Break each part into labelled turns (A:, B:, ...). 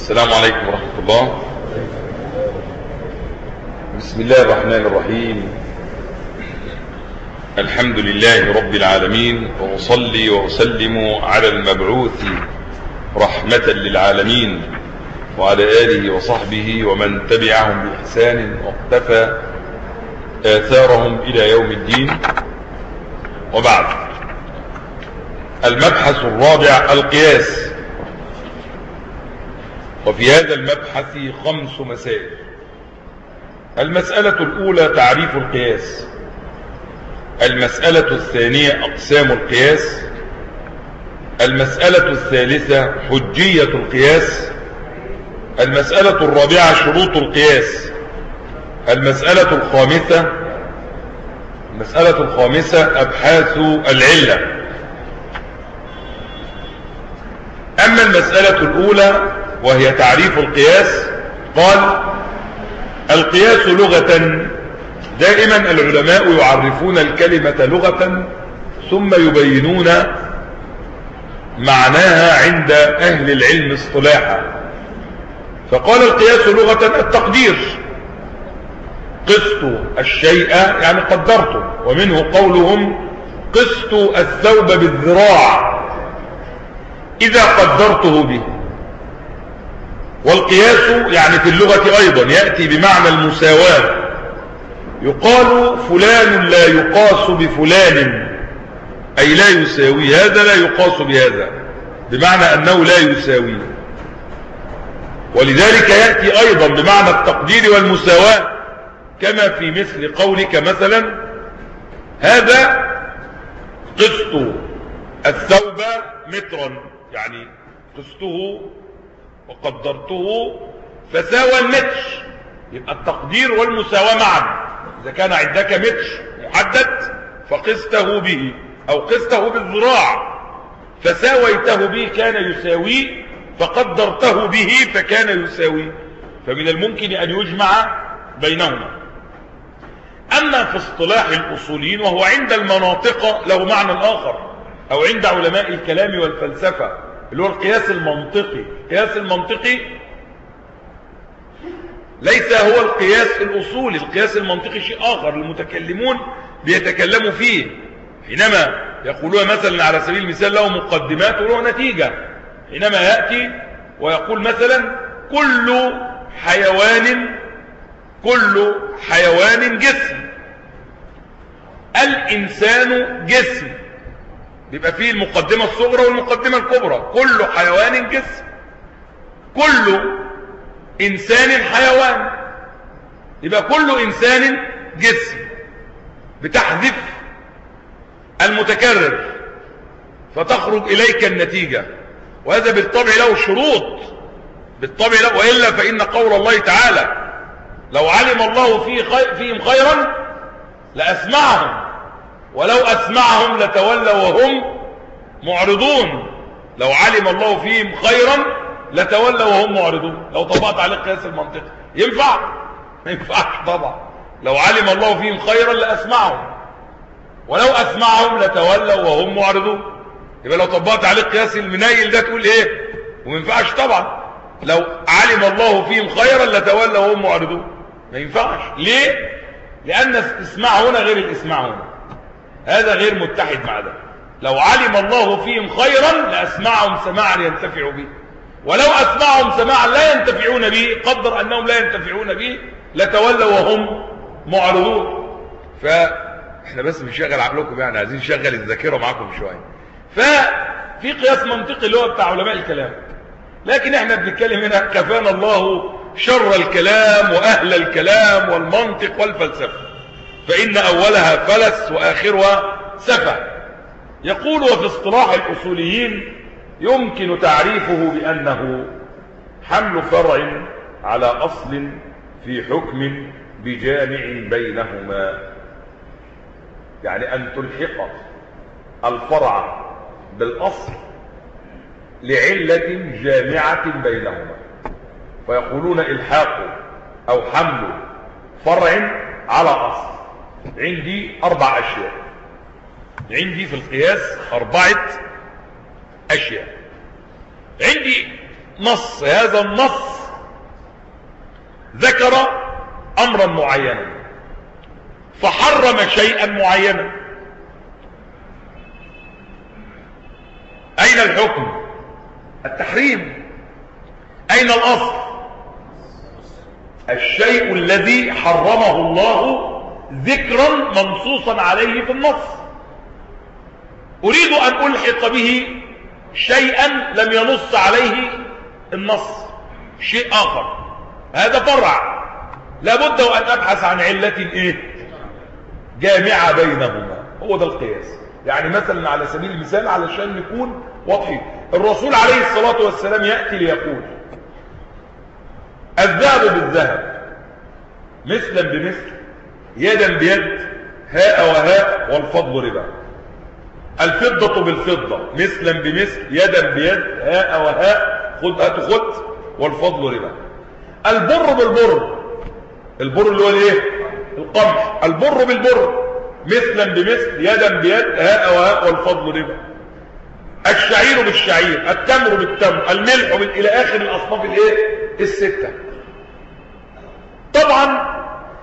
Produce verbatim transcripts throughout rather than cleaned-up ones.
A: السلام عليكم ورحمة الله. بسم الله الرحمن الرحيم. الحمد لله رب العالمين، وأصلي وأسلم على المبعوث رحمة للعالمين وعلى آله وصحبه ومن تبعهم بإحسان واقتفى آثارهم إلى يوم الدين. وبعد، المبحث الرابع القياس. وفي هذا المبحث خمس مسائل. المسألة الأولى تعريف القياس. المسألة الثانية أقسام القياس. المسألة الثالثة حجية القياس. المسألة الرابعة شروط القياس. المسألة الخامسة المسألة الخامسة أبحاث العلة. أما المسألة الأولى وهي تعريف القياس، قال: القياس لغة، دائما العلماء يعرفون الكلمة لغة ثم يبينون معناها عند أهل العلم اصطلاحا. فقال: القياس لغة التقدير، قست الشيء يعني قدرته، ومنه قولهم: قست الثوب بالذراع إذا قدرته به. والقياس يعني في اللغة أيضا يأتي بمعنى المساواة، يقال: فلان لا يقاس بفلان، أي لا يساوي، هذا لا يقاس بهذا، بمعنى أنه لا يساوي. ولذلك يأتي أيضا بمعنى التقدير والمساواة، كما في مثل قولك مثلا: هذا قسط الثوب مترا، يعني قسطه وقدرته فساوى المتر. يبقى التقدير والمساواة معا. إذا كان عندك متر محدد فقسته به، أو قسته بالذراع فساويته به كان يساوي، فقدرته به فكان يساوي، فمن الممكن أن يجمع بينهما. أما في اصطلاح الأصوليين، وهو عند المناطق له معنى آخر، أو عند علماء الكلام والفلسفة، اللي هو القياس المنطقي. القياس المنطقي ليس هو القياس الأصولي. القياس المنطقي شيء آخر، المتكلمون بيتكلموا فيه حينما يقولون مثلا على سبيل المثال له مقدمات وله نتيجة. حينما يأتي ويقول مثلا: كل حيوان كل حيوان جسم، الإنسان جسم، بيبقى فيه المقدمة الصغرى والمقدمة الكبرى. كل حيوان جسم، كل إنسان حيوان، يبقى كل إنسان جسم، بتحذف المتكرر فتخرج إليك النتيجة. وهذا بالطبع له شروط، بالطبع له، وإلا فإن قول الله تعالى: لو علم الله فيه خير فيهم خيرا لأسمعهم، ولو أسمعهم لتولوا وهم معرضون. لو علم الله فيهم خيرا لتولوا وهم معرضون. لو طبقت عليه القياس المنطقي ينفع؟ ما ينفعش طبعا. لو علم الله فيهم خيرا لأسمعهم، ولو أسمعهم لتولوا وهم معرضون. يبقى لو طبقت عليه القياس المنيل ده تقول ايه؟ وما ينفعش طبعا. لو علم الله فيهم خيرا لتولوا وهم معرضون، ما ينفعش. ليه؟ لأن الاسماع هنا غير الاسماع هنا، هذا غير متحد مع ده. لو علم الله فيهم خيرا لأسمعهم سماعا ينتفعوا به، ولو أسمعهم سماعا لا ينتفعون به، قدر أنهم لا ينتفعون به، لتولوا وهم معرضون. فإحنا بس بنشغل عقلكم، يعني عايزين نشغل الذاكرة معاكم شوية. ففي قياس منطقي اللي هو بتاع علماء الكلام، لكن احنا بنتكلم هنا كفانا الله شر الكلام وأهل الكلام والمنطق والفلسفة، فإن أولها فلس وآخرها سفه. يقول: وفي اصطلاح الأصوليين يمكن تعريفه بأنه حمل فرع على أصل في حكم بجامع بينهما، يعني أن تلحق الفرع بالأصل لعلة جامعة بينهما. فيقولون: الحاق أو حمل فرع على أصل. عندي أربع أشياء، عندي في القياس أربعة أشياء. عندي نص، هذا النص ذكر امرا معينا فحرم شيئا معينا، اين الحكم؟ التحريم. اين الاصل؟ الشيء الذي حرمه الله ذكرا منصوصا عليه في النص. اريد ان الحق به شيئا لم ينص عليه النص، شيء اخر، هذا فرع، لابد وان ابحث عن علة ايه جامعة بينهما، هو ده القياس. يعني مثلا على سبيل المثال علشان نكون واضحين، الرسول عليه الصلاة والسلام يأتي ليقول الذهب بالذهب مثلا بمثل يدا بيد هاء وهاء والفضل ربا، الفضة بالفضة مثلا بمثل يدا بيد هاء وهاء خذ هات خذ والفضل ربا، البر بالبر، البر اللي هو الايه القمح، البر بالبر مثلا بمثل يدا بيد هاء وهاء والفضل ربا، الشعير بالشعير، التمر بالتمر، الملح بال... الى اخر الاصناف الايه السته. طبعا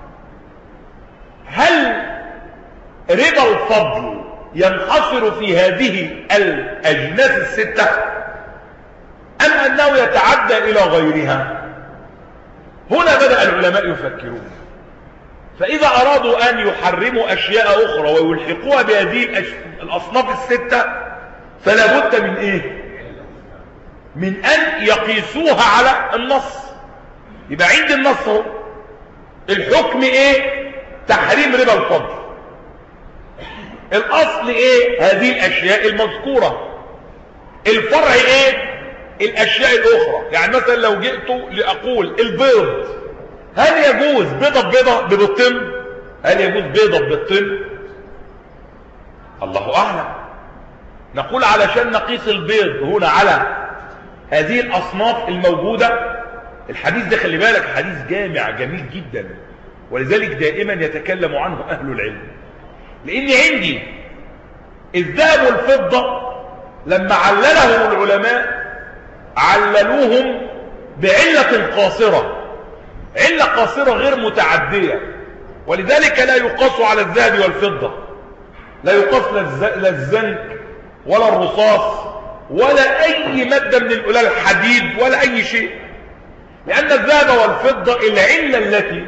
A: هل ربا الفضل ينحصر في هذه الاجناس السته ام انه يتعدى الى غيرها؟ هنا بدأ العلماء يفكرون، فاذا ارادوا ان يحرموا اشياء اخرى ويلحقوها بهذه الاصناف السته فلا بد من ايه من ان يقيسوها على النص. يبقى عند النص هو الحكم ايه تحريم ربا الفضل، الاصل ايه هذه الاشياء المذكورة، الفرع ايه الاشياء الاخرى. يعني مثلا لو جئت لاقول البيض، هل يجوز بيضة ببيضة ببيضتين؟ هل يجوز بيضة ببيضتين؟ الله اعلم. نقول علشان نقيس البيض هنا على هذه الاصناف الموجودة، الحديث ده خلي بالك حديث جامع جميل جدا، ولذلك دائما يتكلم عنه اهل العلم، لان عندي الذهب والفضة لما عللهم العلماء عللوهم بعلة قاصرة، علة قاصرة غير متعدية، ولذلك لا يقاس على الذهب والفضة، لا يقاس لا الزنك ولا الرصاص ولا اي مادة من الأولى الحديد ولا اي شيء، لان الذهب والفضة العلة التي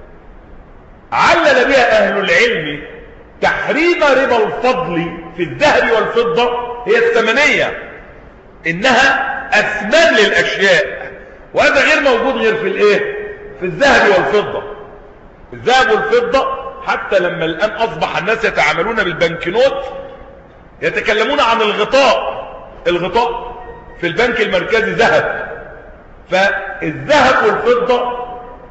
A: علل بها اهل العلم تحريم ربا الفضل في الذهب والفضة هي الثمنية، انها اثمان للاشياء، وهذا غير موجود غير في الايه في الذهب والفضة. الذهب والفضة حتى لما الان اصبح الناس يتعاملون بالبنكنوت يتكلمون عن الغطاء، الغطاء في البنك المركزي ذهب، فالذهب والفضة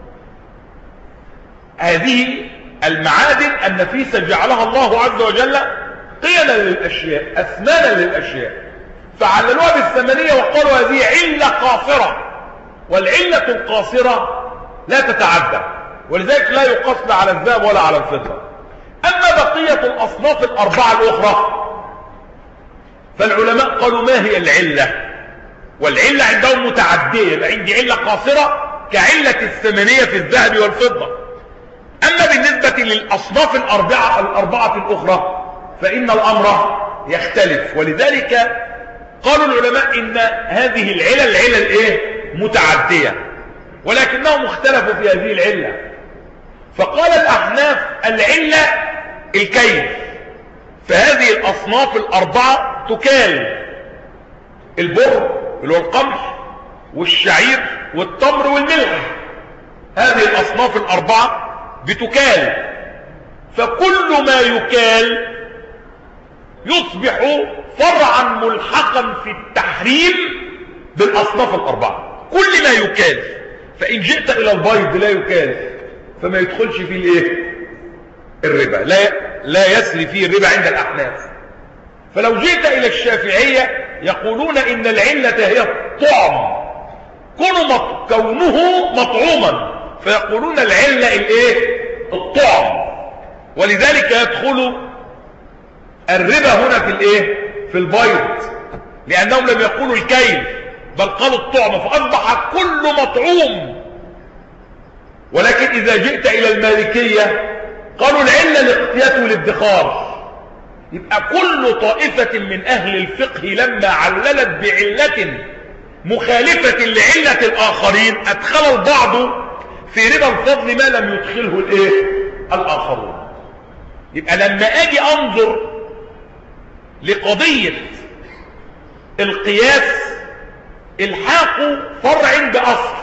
A: هذه المعادن النفيسة جعلها الله عز وجل قيما للاشياء اثمانا للاشياء، فعللوها بالثمنية وقالوا هذه علة قاصرة، والعلة القاصرة لا تتعدى، ولذلك لا يقاس لا على الذهب ولا على الفضة. اما بقية الاصناف الاربعة الاخرى فالعلماء قالوا ما هي العلة، والعلة عندهم متعدية، يبقى عندي علة قاصرة كعلة الثمنية في الذهب والفضة. اما بالنسبة للاصناف الاربعة الاربعة الاخرى فان الامر يختلف، ولذلك قالوا العلماء ان هذه العلل العلل ايه متعدية، ولكنهم اختلفوا في هذه العلة، فقال الاحناف العلة الكيل، فهذه الاصناف الاربعة تكال، البر اللي هو القمح والشعير والتمر والملح، هذه الاصناف الاربعة بتكال، فكل ما يكال يصبح فرعا ملحقا في التحريم بالاصناف الاربعة، كل ما يكال. فان جئت الى البيض لا يكال فما يدخلش فيه الايه الربا، لا لا يسري فيه الربا عند الاحناف. فلو جئت الى الشافعية يقولون ان العلة هي الطعم، كونه مطعوما، فيقولون العلة الايه الطعم، ولذلك يدخل الربا هنا في الايه في البيض، لانهم لم يقولوا الكيل، بل قالوا الطعم، فأصبح كل مطعوم. ولكن إذا جئت إلى المالكية قالوا العلة الاقتيات والادخار. يبقى كل طائفة من أهل الفقه لما عللت بعلة مخالفة لعلة الآخرين أدخل البعض في ربا الفضل ما لم يدخله الإيه؟ الآخرون. يبقى لما أجي أنظر لقضية القياس الحاق فرع بأصل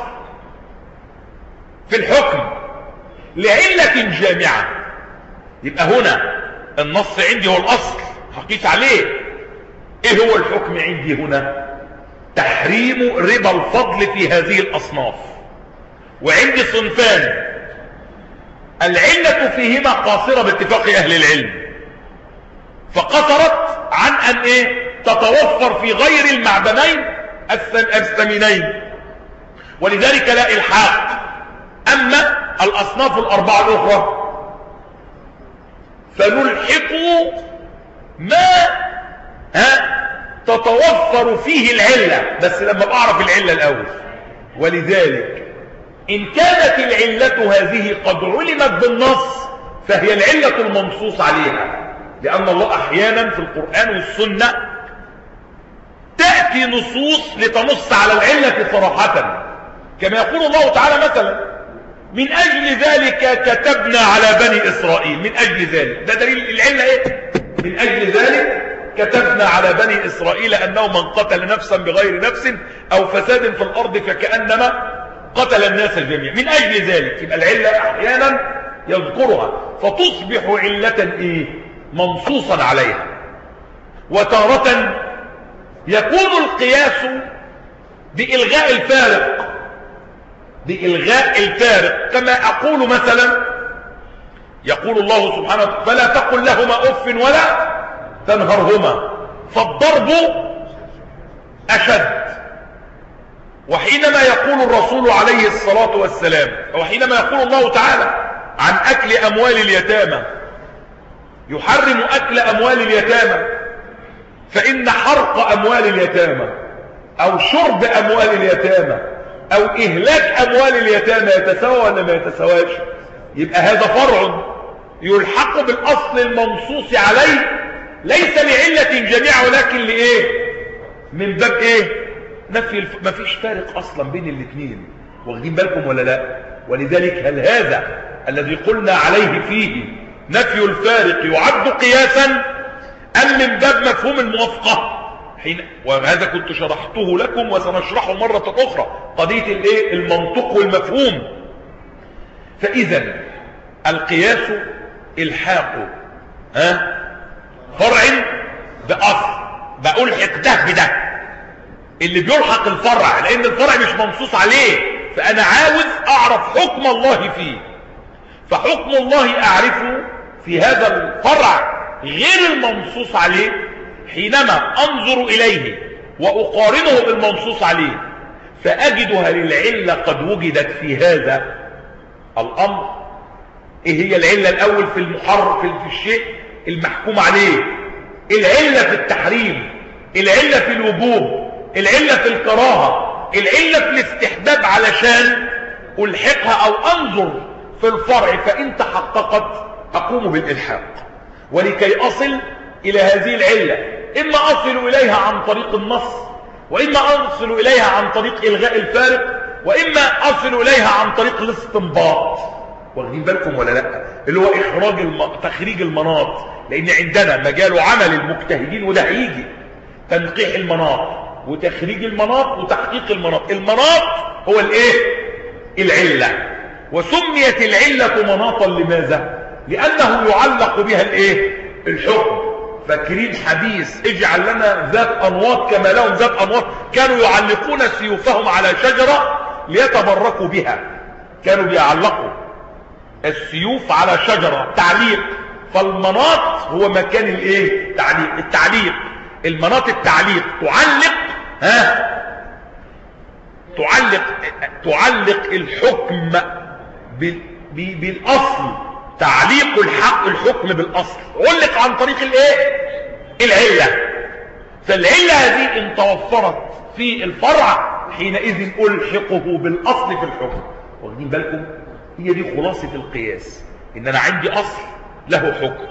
A: في الحكم لعلة جامعة، يبقى هنا النص عندي هو الأصل هقيس عليه. ايه هو الحكم عندي هنا؟ تحريم ربا الفضل في هذه الأصناف. وعندي صنفان العلة فيهما قاصرة باتفاق أهل العلم، فقصرت عن أن ايه تتوفر في غير المعدنين الثمينين، ولذلك لا إلحاق. أما الأصناف الأربعة الأخرى فنلحق ما ها تتوفر فيه العلة، بس لما بعرف العلة الأول. ولذلك إن كانت العلة هذه قد علمت بالنص فهي العلة المنصوص عليها، لأن الله أحيانا في القرآن والسنة تأتي نصوص لتنص على العلة صراحة، كما يقول الله تعالى مثلا من أجل ذلك كتبنا على بني إسرائيل. من أجل ذلك ده دليل العلة إيه؟ من أجل ذلك كتبنا على بني إسرائيل أنه من قتل نفسا بغير نفس أو فساد في الأرض فكأنما قتل الناس جميعا. من أجل ذلك يبقى العلة أحيانا يذكرها فتصبح علة إيه؟ منصوصا عليها. وتارة يكون القياس بإلغاء الفارق، بإلغاء الفارق، كما أقول مثلا يقول الله سبحانه وتعالى فلا تقل لهما أف ولا تنهرهما، فالضرب أشد. وحينما يقول الرسول عليه الصلاة والسلام، وحينما يقول الله تعالى عن أكل أموال اليتامى يحرم أكل أموال اليتامى، فإن حرق أموال اليتامى أو شرب أموال اليتامى أو إهلاك أموال اليتامى يتساوى ولا ما يتساواش؟ يبقى هذا فرع يلحق بالأصل المنصوص عليه ليس لعلة جميعة، ولكن لإيه؟ من باب إيه؟ نفي الف... ما فيش فارق أصلا بين الاثنين. واخدين بالكم ولا لا؟ ولذلك هل هذا الذي قلنا عليه فيه نفي الفارق يعد قياسا أم من باب مفهوم الموافقة؟ حين وهذا كنت شرحته لكم وسنشرحه مرة أخرى، قضية الايه؟ المنطق والمفهوم. فإذا القياس الحاق ها فرع بأصل، بألحق ده بده، اللي بيلحق الفرع لأن الفرع مش منصوص عليه، فأنا عاوز أعرف حكم الله فيه. فحكم الله أعرفه في هذا الفرع غير المنصوص عليه حينما أنظر إليه وأقارنه بالمنصوص عليه، فأجدها للعلة قد وجدت في هذا الأمر. إيه هي العلة الأول في المحرر في الشيء المحكوم عليه؟ العلة في التحريم، العلة في الوجوب، العلة في الكراهة، العلة في الاستحباب، علشان ألحقها أو أنظر في الفرع، فإن تحققت أقوم بالإلحاق. ولكي أصل إلى هذه العلة إما أصل إليها عن طريق النص، وإما أصل إليها عن طريق إلغاء الفارق، وإما أصل إليها عن طريق الاستنباط. واخدين بالكم ولا لا؟ اللي هو إخراج الم... تخريج المناط، لأن عندنا مجال عمل المجتهدين وده هيجي تنقيح المناط وتخريج المناط وتحقيق المناط. المناط هو الايه؟ العلة. وسميت العلة مناطا لماذا؟ لأنه يعلق بها الايه؟ الحكم. فاكرين حديث اجعل لنا ذات أنواط كما لهم ذات أنواط؟ كانوا يعلقون سيوفهم على شجرة ليتبركوا بها، كانوا بيعلقوا السيوف على شجرة تعليق. فالمناط هو مكان الايه؟ التعليق. التعليق المناط التعليق تعلق ها تعلق تعلق الحكم بالاصل، تعليق الحق الحكم بالاصل علق عن طريق الايه؟ العله. فالعله هذه ان توفرت في الفرع حينئذ ألحقه بالأصل في الحكم. واخدين بالكم؟ هي دي خلاصة القياس، إن أنا عندي أصل له حكم،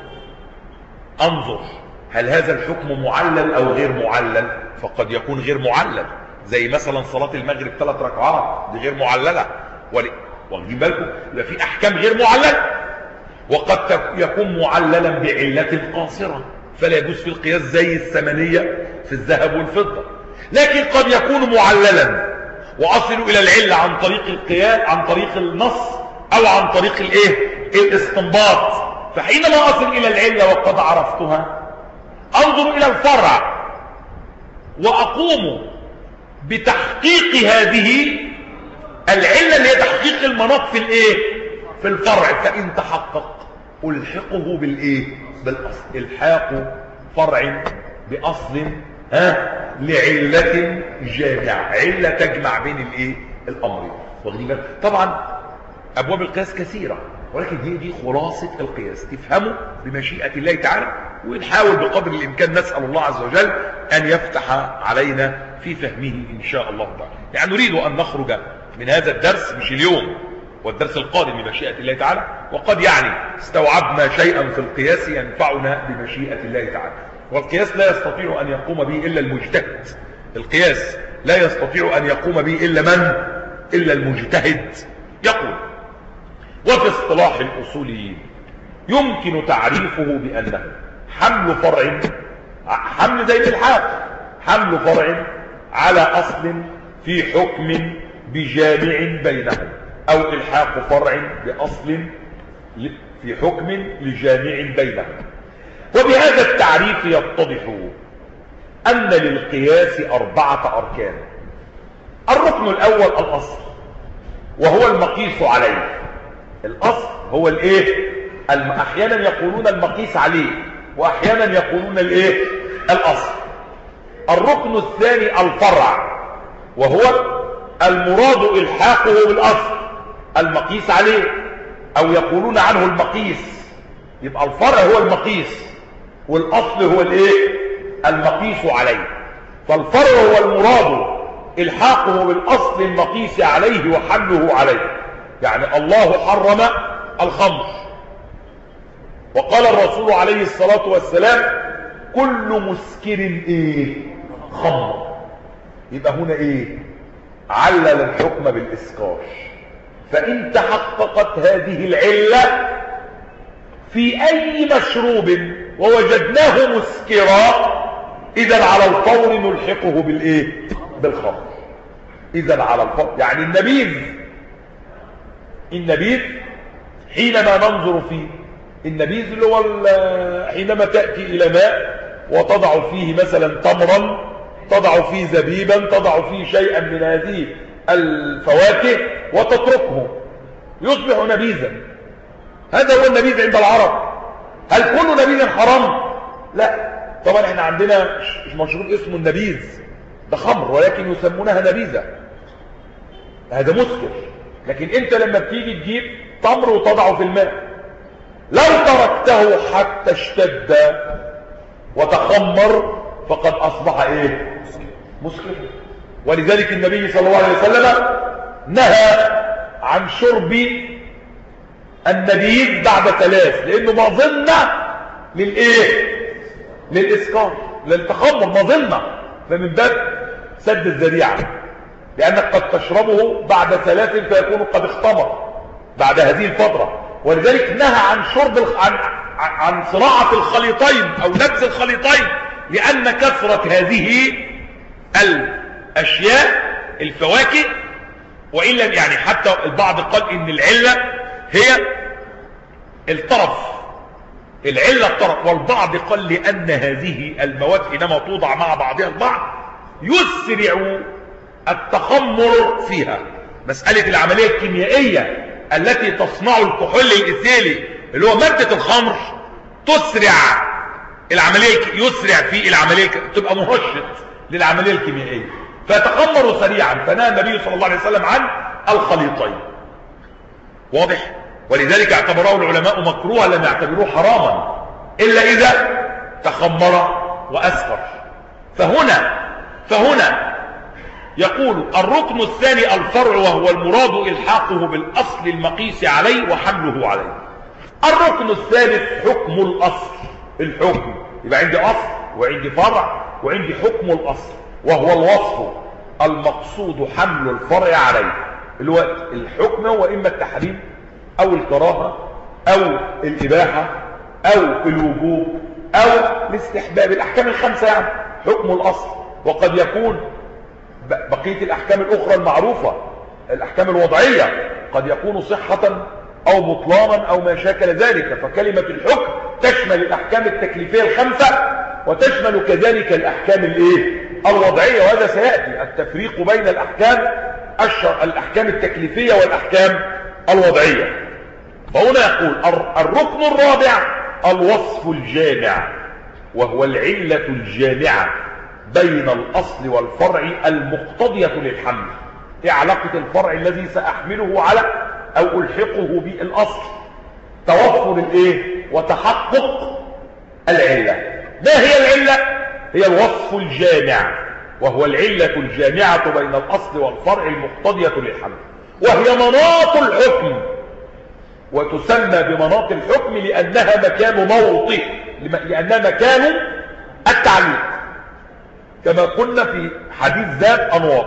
A: أنظر هل هذا الحكم معلل أو غير معلل، فقد يكون غير معلل، زي مثلا صلاة المغرب ثلاث ركعات دي غير معللة. واخدين بالكم؟ يبقى في أحكام غير معللة، وقد يكون معللا بعلة قاصرة فلا يجوز في القياس زي الثمنية في الذهب والفضة. لكن قد يكون معللا وأصل إلى العلة عن طريق القياس، عن طريق النص، أو عن طريق الايه الاستنباط. فحينما أصل إلى العلة وقد عرفتها أنظر إلى الفرع وأقوم بتحقيق هذه العلة اللي هي تحقيق المناط في الايه في الفرع. فإن تحقق ألحقه بالايه بالأصل. الحاق فرع بأصل ها لعلة جامعة، علة تجمع بين الايه الأمرين. واخدين بالك؟ طبعا أبواب القياس كثيرة، ولكن هي دي خلاصة القياس، تفهموا بمشيئة الله تعالى، ونحاول بقدر الإمكان نسأل الله عز وجل أن يفتح علينا في فهمه إن شاء الله تعالى. يعني نريد أن نخرج من هذا الدرس مش اليوم والدرس القادم بمشيئة الله تعالى، وقد يعني استوعبنا شيئا في القياس ينفعنا بمشيئة الله تعالى. والقياس لا يستطيع أن يقوم به إلا المجتهد، القياس لا يستطيع أن يقوم به إلا من؟ إلا المجتهد. يقول: وفي اصطلاح الأصوليين يمكن تعريفه بأنه حمل فرع، حمل زي الإلحاق، حمل فرع على أصل في حكم بجامع بينهم، أو إلحاق فرع بأصل في حكم لجامع بينهم. وبهذا التعريف يتضح أن للقياس أربعة أركان. الركن الأول الأصل، وهو المقيس عليه. الأصل هو الإيه؟ أحيانا يقولون المقيس عليه، وأحيانا يقولون الإيه؟ الأصل. الركن الثاني الفرع، وهو المراد إلحاقه بالأصل المقيس عليه، أو يقولون عنه المقيس. يبقى الفرع هو المقيس، والأصل هو الإيه؟ المقيس عليه. فالفرع هو المراد إلحاقه بالأصل المقيس عليه وحمله عليه. يعني الله حرم الخمر، وقال الرسول عليه الصلاة والسلام: كل مسكر ايه؟ خمر. يبقى هنا ايه؟ علل الحكم بالإسكار. فإن تحققت هذه العلة في أي مشروب ووجدناه مسكرا، إذا على الفور نلحقه بالإيه؟ بالخمر. إذا على الفور، يعني النبيذ، النبيذ حينما ننظر فيه، النبيذ اللي هو حينما تأتي إلى ماء وتضع فيه مثلا تمرا، تضع فيه زبيبا، تضع فيه شيئا من هذه الفواكه وتتركه يصبح نبيذا. هذا هو النبيذ عند العرب. هل كل نبيذ حرام؟ لا طبعا. احنا عندنا مشروب اسمه النبيذ، ده خمر ولكن يسمونها نبيذة، هذا مسكر. لكن انت لما بتيجي تجيب تمر وتضعه في الماء، لو تركته حتى اشتد وتخمر فقد اصبح ايه؟ مسكر. ولذلك النبي صلى الله عليه وسلم نهى عن شرب النبيذ بعد ثلاث، لانه مظنة للايه؟ للاسكار، للتخمر، مظنة. فمن باب سد الذريعة، لانك قد تشربه بعد ثلاث فيكون قد اختمر بعد هذه الفترة. ولذلك نهى عن شرب الخ... عن... عن صراعة الخليطين او نبذ الخليطين، لان كثرة هذه الاشياء الفواكه، وإن لم يعني حتى البعض قال ان العلة هي الطرف، العلة الطرف، والبعض قال لان هذه المواد حينما توضع مع بعضها البعض يسرع التخمر فيها. مسألة العملية الكيميائية التي تصنع الكحول الإيثيلي اللي هو مادة الخمر تسرع العملية، يسرع في العملية، تبقى مهشط للعملية الكيميائية فتخمر سريعا. فنهى النبي صلى الله عليه وسلم عن الخليطين. واضح؟ ولذلك اعتبره العلماء مكروها، لم يعتبروه حراما إلا إذا تخمر وأسفر. فهنا فهنا يقول الركن الثاني الفرع، وهو المراد إلحاقه بالأصل المقيس عليه وحمله عليه. الركن الثالث حكم الأصل. الحكم يبقى عندي أصل وعندي فرع وعندي حكم الأصل، وهو الوصف المقصود حمل الفرع عليه. اللي هو الحكم هو إما التحريم أو الكراهة أو الإباحة أو الوجوب أو الاستحباب، الأحكام الخمسة يعني حكم الأصل. وقد يكون بقية الأحكام الأخرى المعروفة الأحكام الوضعية قد يكون صحة أو بطلانا أو ما شاكل ذلك. فكلمة الحكم تشمل الأحكام التكليفية الخمسة وتشمل كذلك الأحكام الإيه؟ الوضعية. وهذا سيأتي التفريق بين الأحكام الشر... الأحكام التكليفية والأحكام الوضعية. فهنا يقول الركن الرابع الوصف الجامع، وهو العلة الجامعة بين الأصل والفرع المقتضية للحمل. ايه علاقة الفرع الذي سأحمله على أو ألحقه بالأصل؟ توفر الايه وتحقق العلة. ما هي العلة؟ هي الوصف الجامع، وهو العلة الجامعة بين الأصل والفرع المقتضية للحمل، وهي مناط الحكم. وتسمى بمناط الحكم لأنها مكان موطئ، لأنها مكان التعليق، كما قلنا في حديث ذات أنواط،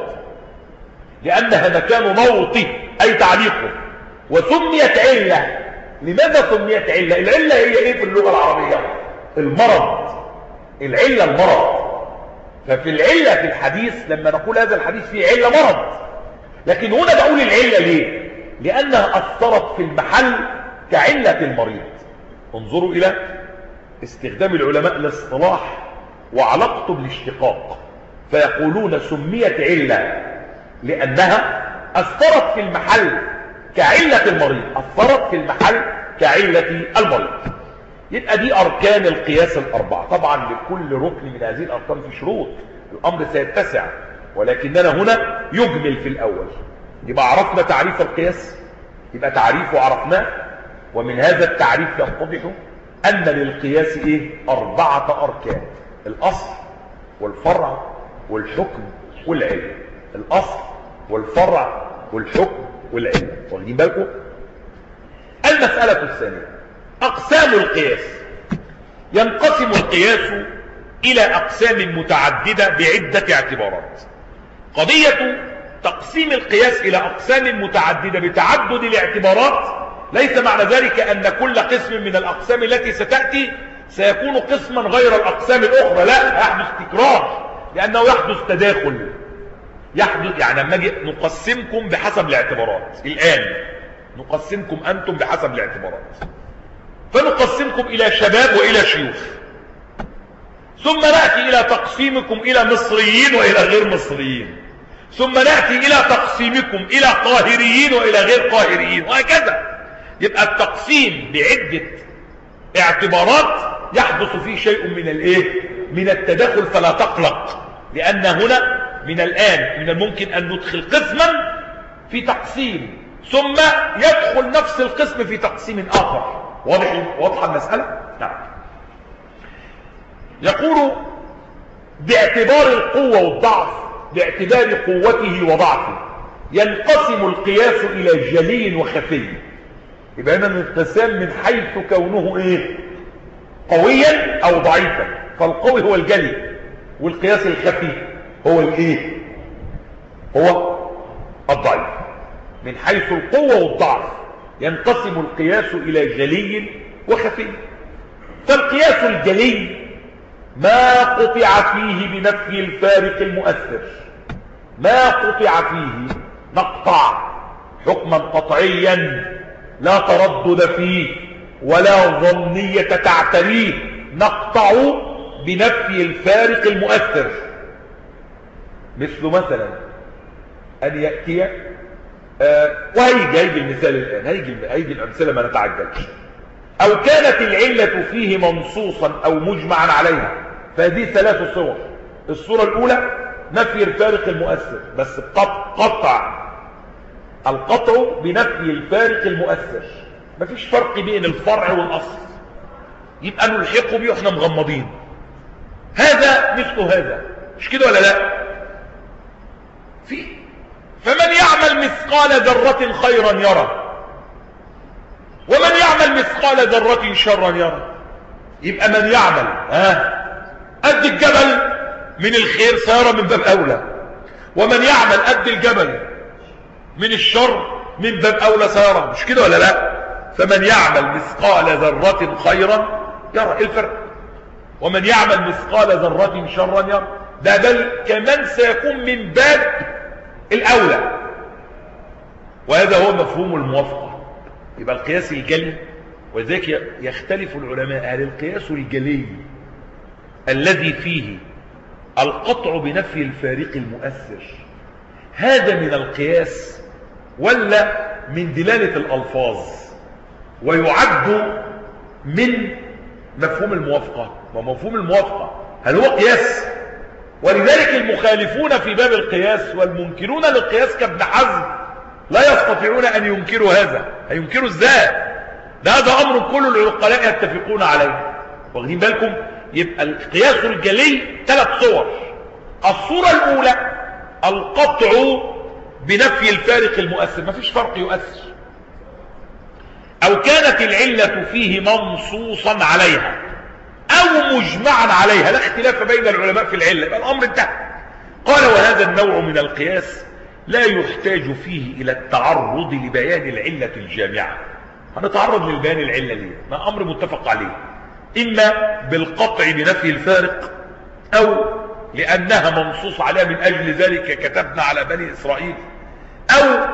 A: لأنها مكان موطئ أي تعليقه. وسميت علة. لماذا سميت علة؟ العلة هي ايه في اللغة العربية؟ المرض. العلة المرض. ففي العلة في الحديث لما نقول هذا الحديث فيه علة مرض، لكن هنا بقول العلة ليه؟ لأنها أثرت في المحل كعلة المريض. انظروا إلى استخدام العلماء الاصطلاح وعلاقته بالاشتقاق، فيقولون سميت علة لأنها أثرت في المحل كعلة المريض. أثرت في المحل كعلة المريض. يبقى دي أركان القياس الأربعة. طبعا لكل ركن من هذه الأركان في شروط، الأمر سيتسع، ولكننا هنا يجمل في الأول. يبقى عرفنا تعريف القياس، يبقى تعريفه عرفناه، ومن هذا التعريف يتضح أن للقياس إيه؟ أربعة أركان: الأصل والفرع والحكم والعلة. الأصل والفرع والحكم والعلة. واخدين بالكم؟ المسألة الثانية أقسام القياس. ينقسم القياس إلى أقسام متعددة بعدة اعتبارات. قضية تقسيم القياس إلى أقسام متعددة بتعدد الاعتبارات ليس معنى ذلك أن كل قسم من الأقسام التي ستأتي سيكون قسما غير الأقسام الأخرى. لا، يحدث تكرار، لأنه يحدث تداخل. يحدث يعني لما نجي نقسمكم بحسب الاعتبارات. الآن نقسمكم أنتم بحسب الاعتبارات، فنقسمكم إلى شباب وإلى شيوخ، ثم نأتي إلى تقسيمكم إلى مصريين وإلى غير مصريين، ثم نأتي إلى تقسيمكم إلى قاهريين وإلى غير قاهريين، وهكذا. يبقى التقسيم بعدة اعتبارات يحدث فيه شيء من الايه؟ من التداخل. فلا تقلق، لأن هنا من الآن من الممكن أن ندخل قسما في تقسيم، ثم يدخل نفس القسم في تقسيم آخر. واضح واضحة المسألة؟ نعم. يقول باعتبار القوة والضعف، باعتبار قوته وضعفه ينقسم القياس إلى جلي وخفي. يبقى هنا الانقسام من حيث كونه ايه؟ قويا او ضعيفا. فالقوي هو الجلي، والقياس الخفي هو الايه؟ هو الضعيف. من حيث القوة والضعف ينقسم القياس الى جلي وخفي. فالقياس الجلي ما قطع فيه بنفي الفارق المؤثر، ما قطع فيه نقطع حكما قطعيا لا تردد فيه ولا ظنية تعتريه، نقطع بنفي الفارق المؤثر. مثل مثلا أن يأتي آه وهيجي هيجي المثال الآن، هيجي, هيجي الأمثلة ما نتعجلش. أو كانت العلة فيه منصوصا أو مجمعا عليها، فهذه ثلاث صور. الصورة الأولى نفي الفارق المؤثر، بس قطع القطع بنفي الفارق المؤثر، مفيش فرق بين الفرع والأصل، يبقى نلحقه بيه واحنا مغمضين. هذا مثل هذا، مش كده ولا لا؟ في فمن يعمل مثقال ذرة خيرا يرى ومن يعمل مثقال ذرة شرا يرى. يبقى من يعمل ها قد الجبل من الخير سيرى من باب أولى، ومن يعمل قد الجبل من الشر من باب أولى سيرى. مش كده ولا لا؟ فمن يعمل مثقال ذرة خيرا يرى. إيه الفرق؟ ومن يعمل مثقال ذرة شرا يرى. ده بل كمان سيكون من باب الأولى، وهذا هو مفهوم الموافقة. يبقى القياس الجلي، وذلك يختلف العلماء هل القياس الجلي الذي فيه القطع بنفي الفارق المؤثر هذا من القياس ولا من دلالة الألفاظ ويعد من مفهوم الموافقة؟ ومفهوم الموافقة هل هو قياس؟ ولذلك المخالفون في باب القياس والمنكرون للقياس كابن حزم لا يستطيعون أن ينكروا هذا. هينكروا ازاي؟ ده هذا أمر كل العقلاء يتفقون عليه. واخدين بالكم؟ يبقى القياس الجلي ثلاث صور. الصورة الأولى القطع بنفي الفارق المؤثر، ما فيش فرق يؤثر، أو كانت العلة فيه منصوصا عليها أو مجمعا عليها، لا اختلاف بين العلماء في العلة، يبقى الأمر انتهى. قال وهذا النوع من القياس لا يحتاج فيه إلى التعرض لبيان العلة الجامعة. هنتعرض للبيان العلة ليه؟ ما أمر متفق عليه، إما بالقطع بنفي الفارق أو لأنها منصوص عليها من أجل ذلك كتبنا على بني إسرائيل، أو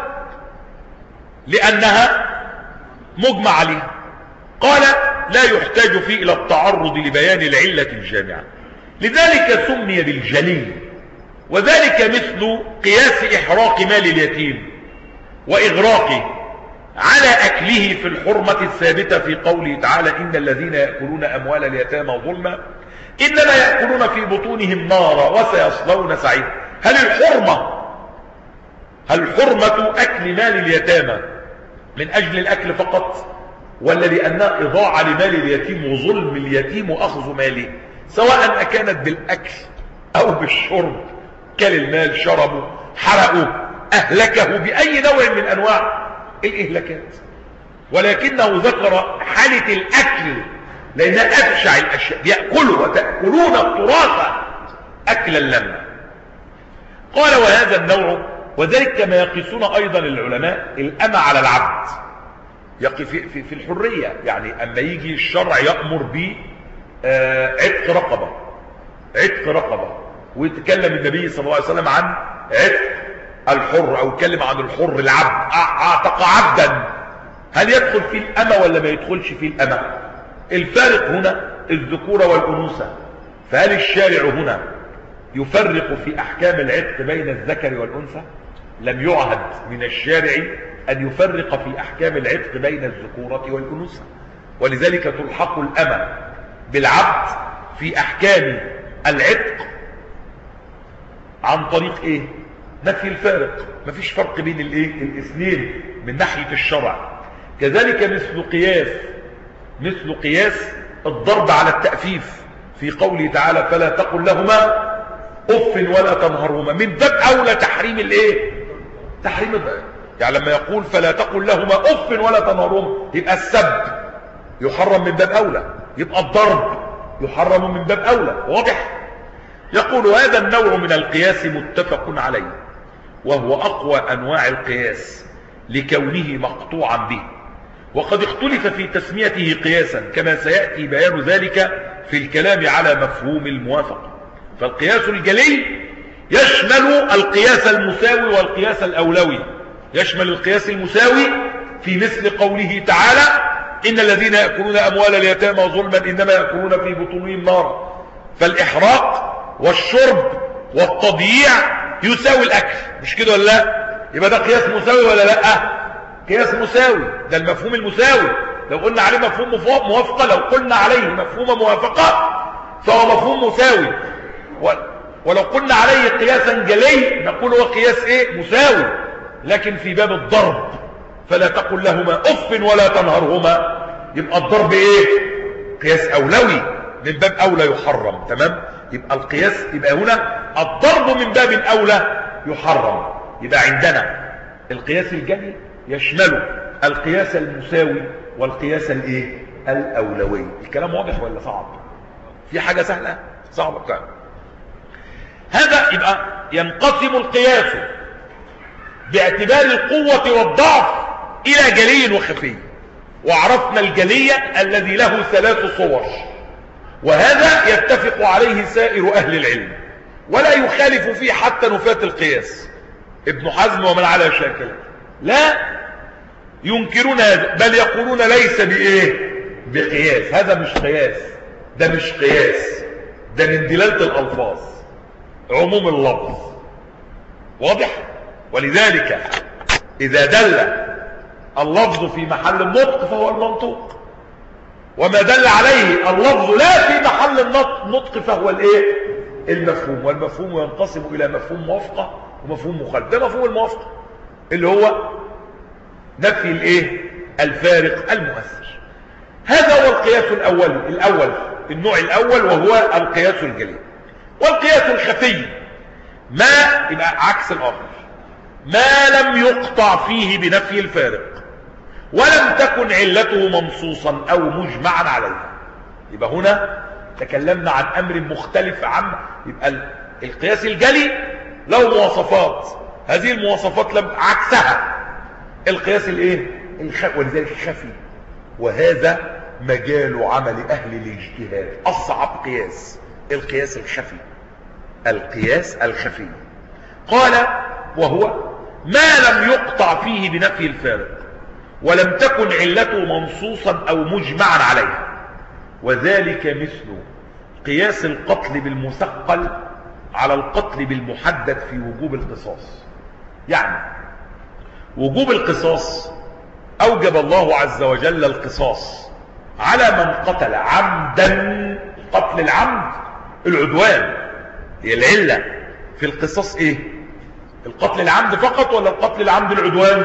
A: لأنها مجمع عليها. قال لا يحتاج فيه إلى التعرض لبيان العلة الجامعة، لذلك سمي بالجلي. وذلك مثل قياس إحراق مال اليتيم وإغراقه على أكله في الحرمة الثابتة في قوله تعالى إن الذين يأكلون أموال اليتامى ظلما إنما يأكلون في بطونهم نارا وسيصلون سعيرا. هل الحرمة هل حرمة أكل مال اليتامى من أجل الأكل فقط، ولا لأنها إضاعة لمال اليتيم وظلم اليتيم وأخذ ماله، سواء أكانت بالأكل أو بالشرب؟ كل المال، شربه، حرقه، أهلكه بأي نوع من أنواع الإهلاكات، ولكنه ذكر حالة الأكل لأنها أبشع الأشياء، يأكلوا وتأكلون التراث أكلا لما. قال وهذا النوع، وذلك كما يقيسون أيضا العلماء الأمة على العبد، يقي في, في, في الحرية. يعني أما يجي الشرع يأمر ب عتق رقبة عتق رقبة ويتكلم النبي صلى الله عليه وسلم عن عتق الحر، أو يتكلم عن الحر العبد، أعتق عبدا، هل يدخل فيه الأمة ولا ما يدخلش فيه الأمة؟ الفارق هنا الذكورة والأنوثة. فهل الشارع هنا يفرق في أحكام العتق بين الذكر والأنثى؟ لم يعهد من الشارع أن يفرق في أحكام العتق بين الذكورة والأنوثة، ولذلك تلحق الأمة بالعبد في أحكام العتق عن طريق إيه؟ نفي الفارق. مفيش فرق بين الايه الاثنين من ناحية الشرع. كذلك مثل قياس مثل قياس الضرب على التأفيف في قوله تعالى فلا تقل لهما اف ولا تنهرهما، من باب اولى تحريم الايه تحريم الضرب. يعني لما يقول فلا تقل لهما اف ولا تنهرهما يبقى السب يحرم من باب اولى، يبقى الضرب يحرم من باب اولى. واضح؟ يقول هذا النوع من القياس متفق عليه، وهو أقوى أنواع القياس لكونه مقطوعا به، وقد اختلف في تسميته قياسا كما سيأتي بيان ذلك في الكلام على مفهوم الموافقة. فالقياس الجلي يشمل القياس المساوي والقياس الأولوي. يشمل القياس المساوي في مثل قوله تعالى إن الذين يأكلون أموال اليتامى ظلما إنما يأكلون في بطونهم نارا، فالإحراق والشرب والتضييع يساوي الأكل، مش كده ولا لا؟ يبقى ده قياس مساوي ولا لا؟ قياس مساوي، ده المفهوم المساوي. لو قلنا عليه مفهوم موافقة، لو قلنا عليه مفهوم موافقة فهو مفهوم مساوي، ولو قلنا عليه قياسا جلي نقول هو قياس ايه؟ مساوي. لكن في باب الضرب فلا تقل لهما اف ولا تنهرهما، يبقى الضرب ايه؟ قياس أولوي، من باب أولى يحرم. تمام؟ يبقى القياس، يبقى هنا الضرب من باب أولى يحرم. يبقى عندنا القياس الجلي يشمل القياس المساوي والقياس الايه الاولوي. الكلام واضح ولا صعب؟ في حاجة سهلة صعبة كان. هذا يبقى ينقسم القياس باعتبار القوة والضعف الى جلي وخفي. وعرفنا الجلي الذي له ثلاث صور، وهذا يتفق عليه سائر اهل العلم ولا يخالف فيه حتى نفاة القياس. ابن حزم ومن على شاكله لا ينكرون هذا، بل يقولون ليس بايه بقياس. هذا مش قياس، ده مش قياس، ده من دلالة الالفاظ، عموم اللفظ. واضح؟ ولذلك اذا دل اللفظ في محل النطق فهو المنطوق، وما دل عليه اللفظ لا في محل النطق فهو الايه المفهوم. والمفهوم ينقسم الى مفهوم موافقه ومفهوم مخالف. ده مفهوم الموافقه اللي هو نفي الايه الفارق المؤثر. هذا هو القياس الاول الاول النوع الاول، وهو القياس الجلي. والقياس الخفي ما يبقى عكس الاخر، ما لم يقطع فيه بنفي الفارق ولم تكن علته منصوصا او مجمعا عليه. يبقى هنا تكلمنا عن امر مختلف عن يبقى القياس الجلي له مواصفات، هذه المواصفات لم عكسها القياس الايه الخفي، ولذلك خفي. وهذا مجال عمل اهل الاجتهاد. اصعب قياس القياس الخفي، القياس الخفي. قال وهو ما لم يقطع فيه بنفي الفارق ولم تكن علته منصوصا او مجمعا عليه، وذلك مثل قياس القتل بالمثقل على القتل بالمحدد في وجوب القصاص. يعني وجوب القصاص اوجب الله عز وجل القصاص على من قتل عمدا. قتل العمد العدوان، هي العلة في القصاص ايه؟ القتل العمد فقط ولا القتل العمد العدوان؟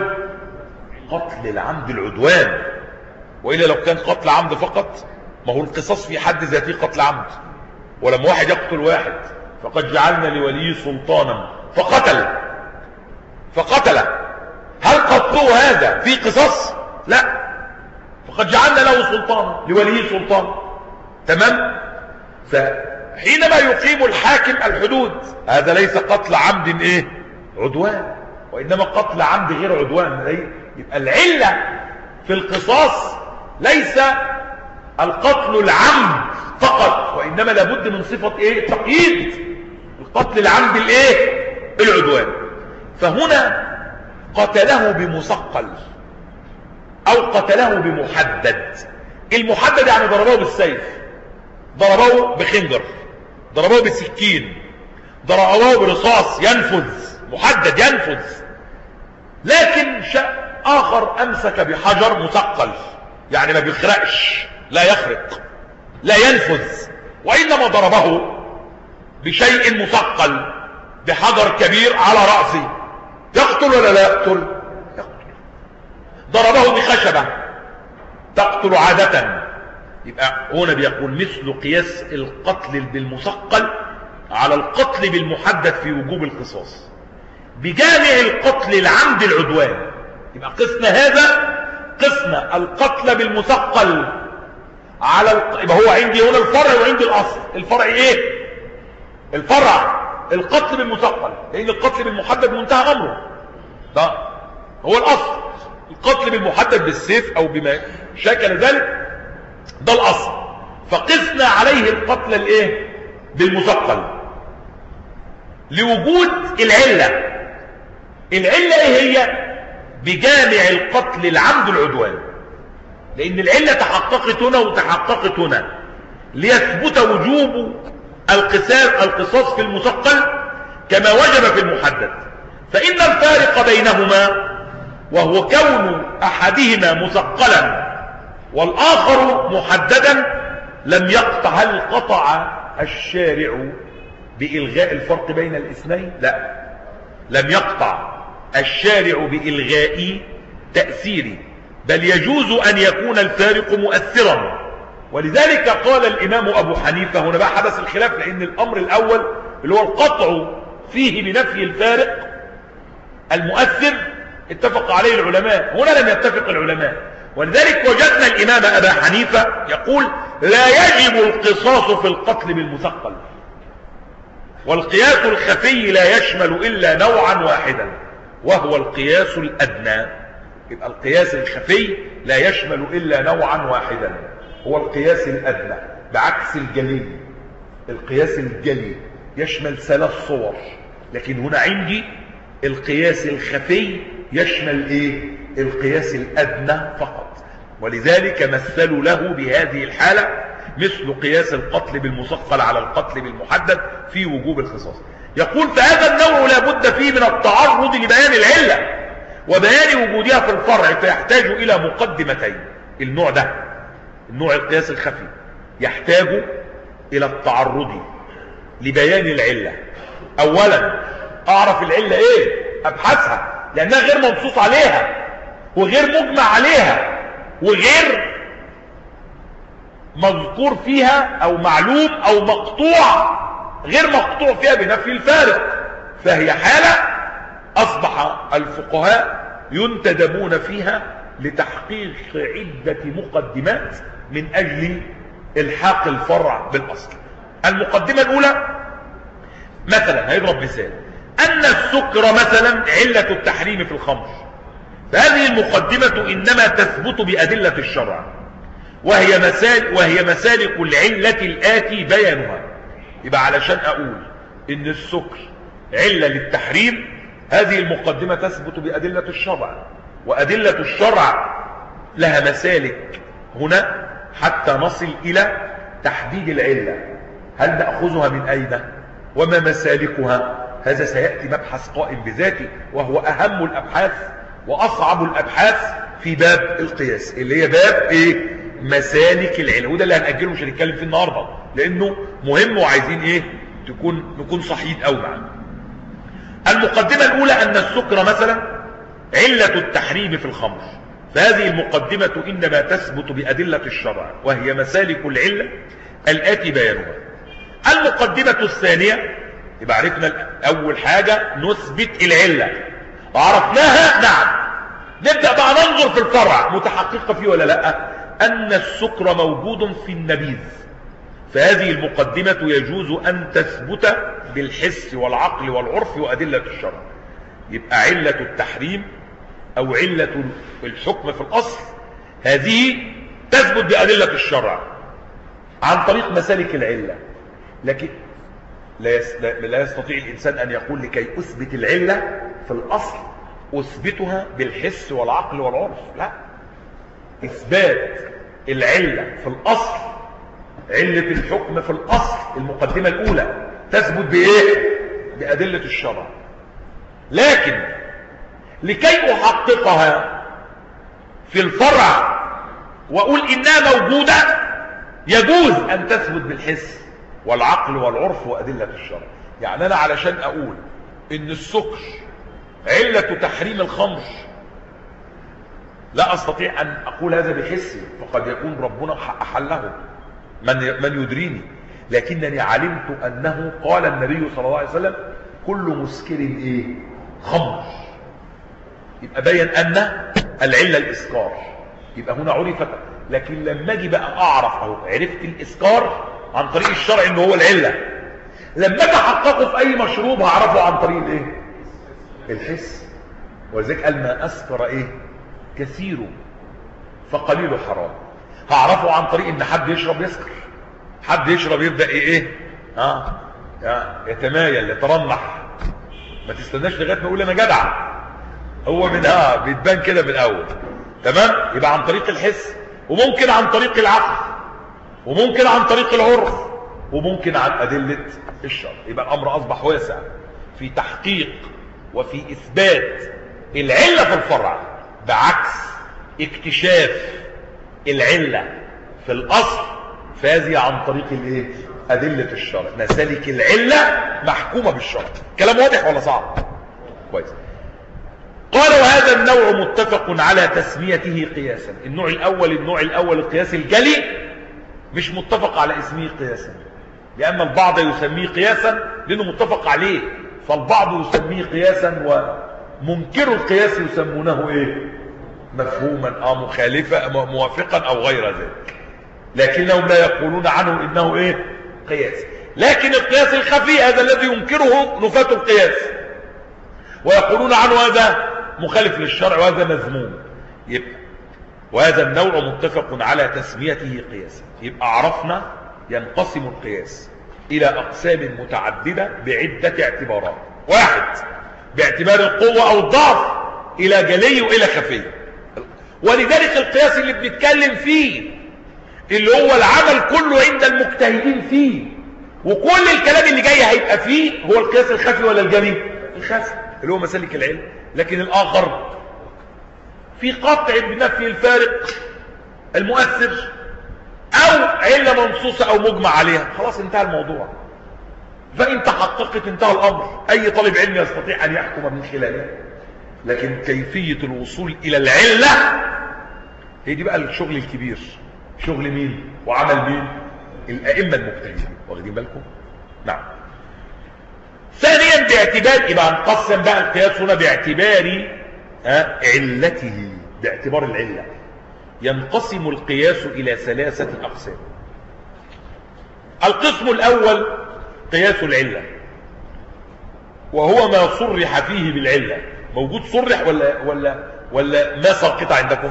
A: قتل العمد العدوان. وإلا لو كان قتل عمد فقط ما هو القصاص في حد ذاته قتل عمد. ولما واحد يقتل واحد فقد جعلنا لولي سلطانا فقتل فقتل هل قتله هذا في قصاص؟ لا، فقد جعلنا له سلطانا لولي سلطان. تمام؟ فحينما يقيم الحاكم الحدود هذا ليس قتل عمد ايه عدوان، وإنما قتل عمد غير عدوان. يبقى العلة في القصاص ليس القتل العمد فقط، وإنما لابد من صفة ايه تقييد القتل العمد الايه العدوان. فهنا قتله بمثقل او قتله بمحدد. المحدد يعني ضربه بالسيف، ضربه بخنجر، ضربه بسكين، ضربه برصاص ينفذ، محدد ينفذ. لكن شيء اخر امسك بحجر مثقل يعني ما بيخرقش، لا يخرق لا ينفذ، وانما ضربه بشيء مثقل بحجر كبير على رأسه. يقتل ولا لا يقتل؟ يقتل. ضربه بخشبة تقتل عادة. يبقى هنا بيقول مثل قياس القتل بالمثقل على القتل بالمحدد في وجوب القصاص بجامع القتل العمد العدوان. يبقى قسنا هذا، قسنا القتل بالمثقل على ال... يبقى هو عندي هنا الفرع وعندي الاصل. الفرع ايه؟ الفرع القتل بالمثقل، لان القتل بالمحدد منتهى امره، ده هو الاصل. القتل بالمحدد بالسيف او بما شكل ذلك ده الاصل. فقسنا عليه القتل الايه بالمثقل لوجود العله. العله ايه هي؟ بجامع القتل العمد العدوان، لان العله تحققت هنا وتحققت هنا ليثبت وجوب القصاص القصاص في المثقل كما وجب في المحدد. فإن الفارق بينهما وهو كون أحدهما مثقلا والآخر محددا لم يقطع. هل قطع الشارع بإلغاء الفرق بين الاثنين؟ لا، لم يقطع الشارع بإلغاء تأثير، بل يجوز أن يكون الفارق مؤثرا. ولذلك قال الإمام أبو حنيفة، هنا بقى حدث الخلاف، لأن الأمر الأول اللي هو القطع فيه بنفي الفارق المؤثر اتفق عليه العلماء، هنا لم يتفق العلماء. ولذلك وجدنا الإمام أبا حنيفة يقول لا يجب القصاص في القتل بالمثقل، والقياس الخفي لا يشمل إلا نوعا واحدا وهو القياس الأدنى. يبقى القياس الخفي لا يشمل إلا نوعا واحدا هو القياس الأدنى، بعكس الجلي. القياس الجلي يشمل ثلاث صور، لكن هنا عندي القياس الخفي يشمل ايه؟ القياس الأدنى فقط. ولذلك مثلوا له بهذه الحالة مثل قياس القتل بالمثقل على القتل بالمحدد في وجوب القصاص. يقول فهذا النوع لا بد فيه من التعرض لبيان العلة وبيان وجودها في الفرع، فيحتاج إلى مقدمتين. النوع ده النوع القياس الخفي يحتاج إلى التعرض لبيان العلة. أولا أعرف العلة إيه، أبحثها، لأنها غير منصوص عليها وغير مجمع عليها وغير مذكور فيها أو معلوم أو مقطوع، غير مقطوع فيها بنفي الفارق. فهي حالة أصبح الفقهاء ينتدبون فيها لتحقيق عدة مقدمات من أجل الحاق الفرع بالأصل. المقدمة الأولى مثلا هيضرب مثال أن السكر مثلا علة التحريم في الخمر، فهذه المقدمة إنما تثبت بأدلة الشرع وهي مسالك, وهي مسالك العلة الآتي بيانها. يبقى علشان أقول إن السكر علة للتحريم هذه المقدمة تثبت بأدلة الشرع، وأدلة الشرع لها مسالك هنا حتى نصل إلى تحديد العلة. هل نأخذها من أين وما مسالكها؟ هذا سيأتي مبحث قائم بذاته، وهو أهم الأبحاث وأصعب الأبحاث في باب القياس اللي هي باب إيه؟ مسالك العلة. وده اللي هنأجله مش هنتكلم فيه النهارده لأنه مهم وعايزين إيه تكون نكون صحيح أو معنا. المقدمة الأولى أن السكر مثلا علة التحريم في الخمر، فهذه المقدمة إنما تثبت بأدلة الشرع وهي مسالك العلة الآتي بيانها. المقدمة الثانية يبقى عرفنا أول حاجة نثبت العلة وعرفناها، نعم نبدأ بقى ننظر في الفرع متحققة فيه ولا لا. أن السكر موجود في النبيذ، فهذه المقدمة يجوز أن تثبت بالحس والعقل والعرف وأدلة الشرع. يبقى علة التحريم أو علة الحكم في الأصل هذه تثبت بأدلة الشرع عن طريق مسالك العلة. لكن لا يستطيع الإنسان أن يقول لكي أثبت العلة في الأصل أثبتها بالحس والعقل والعرف، لا. إثبات العلة في الأصل، علة الحكم في الأصل المقدمة الأولى تثبت بإيه؟ بأدلة الشرع. لكن لكي أحققها في الفرع وأقول إنها موجودة يجوز أن تثبت بالحس والعقل والعرف وأدلة الشرع. يعني أنا علشان أقول إن السكر علة تحريم الخمر لا أستطيع أن أقول هذا بحسي، فقد يكون ربنا أحله من من يدريني، لكنني علمت أنه قال النبي صلى الله عليه وسلم كل مسكر إيه؟ خمر. يبقى بين أن العلة الإسكار، يبقى هنا عرفت. لكن لما أجي بقى أعرف أهو عرفت الإسكار عن طريق الشرع إنه هو العلة، لما أتحققه في أي مشروب هعرفه عن طريق الإيه؟ الحس. ولذلك قال ما أسكر إيه؟ كثيره فقليله حرام. هعرفه عن طريق ان حد يشرب يسكر، حد يشرب يبدا ايه ايه اه يتمايل يترنح. ما تستناش لغايه ما اقول انا جدع، هو من اه بيتبان كده من الاول. تمام؟ يبقى عن طريق الحس، وممكن عن طريق العقل، وممكن عن طريق العرف، وممكن عن ادله الشرع. يبقى الامر اصبح واسع في تحقيق وفي اثبات العله في الفرع، بعكس اكتشاف العلة في الأصل، فهذه عن طريق الايه؟ أدلة الشرع. مسالك العلة محكومة بالشرع. كلام واضح ولا صعب؟ كويس. قال وهذا النوع متفق على تسميته قياسا. النوع الأول النوع الأول القياس الجلي مش متفق على اسمه قياسا، لأن البعض يسميه قياسا لأنه متفق عليه، فالبعض يسميه قياسا منكر القياس يسمونه ايه؟ مفهوما او مخالفا موافقا او غير ذلك، لكنهم لا يقولون عنه انه ايه؟ قياس. لكن القياس الخفي هذا الذي ينكره نفاة القياس ويقولون عنه هذا مخالف للشرع وهذا مذموم. يبقى وهذا النوع متفق على تسميته قياسا. يبقى عرفنا ينقسم القياس الى اقسام متعددة بعدة اعتبارات. واحد باعتبار القوة او الضعف الى جلي والى خفي. ولذلك القياس اللي بنتكلم فيه اللي هو العمل كله عند المجتهدين فيه وكل الكلام اللي جاي هيبقى فيه هو القياس الخفي ولا الجلي؟ الخفي اللي هو مسالك العلم. لكن الاخر في قطع بنفي الفارق المؤثر او علة منصوصة او مجمع عليها، خلاص انتهى الموضوع. فان تحققت انتهى الامر. اي طالب علم يستطيع ان يحكم من خلاله. لكن كيفية الوصول الى العلة هي دي بقى الشغل الكبير. شغل مين وعمل مين؟ الائمة المجتهدين. واخدين بالكم؟ نعم. ثانيا باعتبار، يبقى هنقسم بقى القياس هنا باعتبار ها علته، باعتبار العلة. ينقسم القياس الى ثلاثة اقسام. القسم الاول قياس العلة، وهو ما صرح فيه بالعلة. موجود صرح ولا ولا ولا ما سقط عندكم؟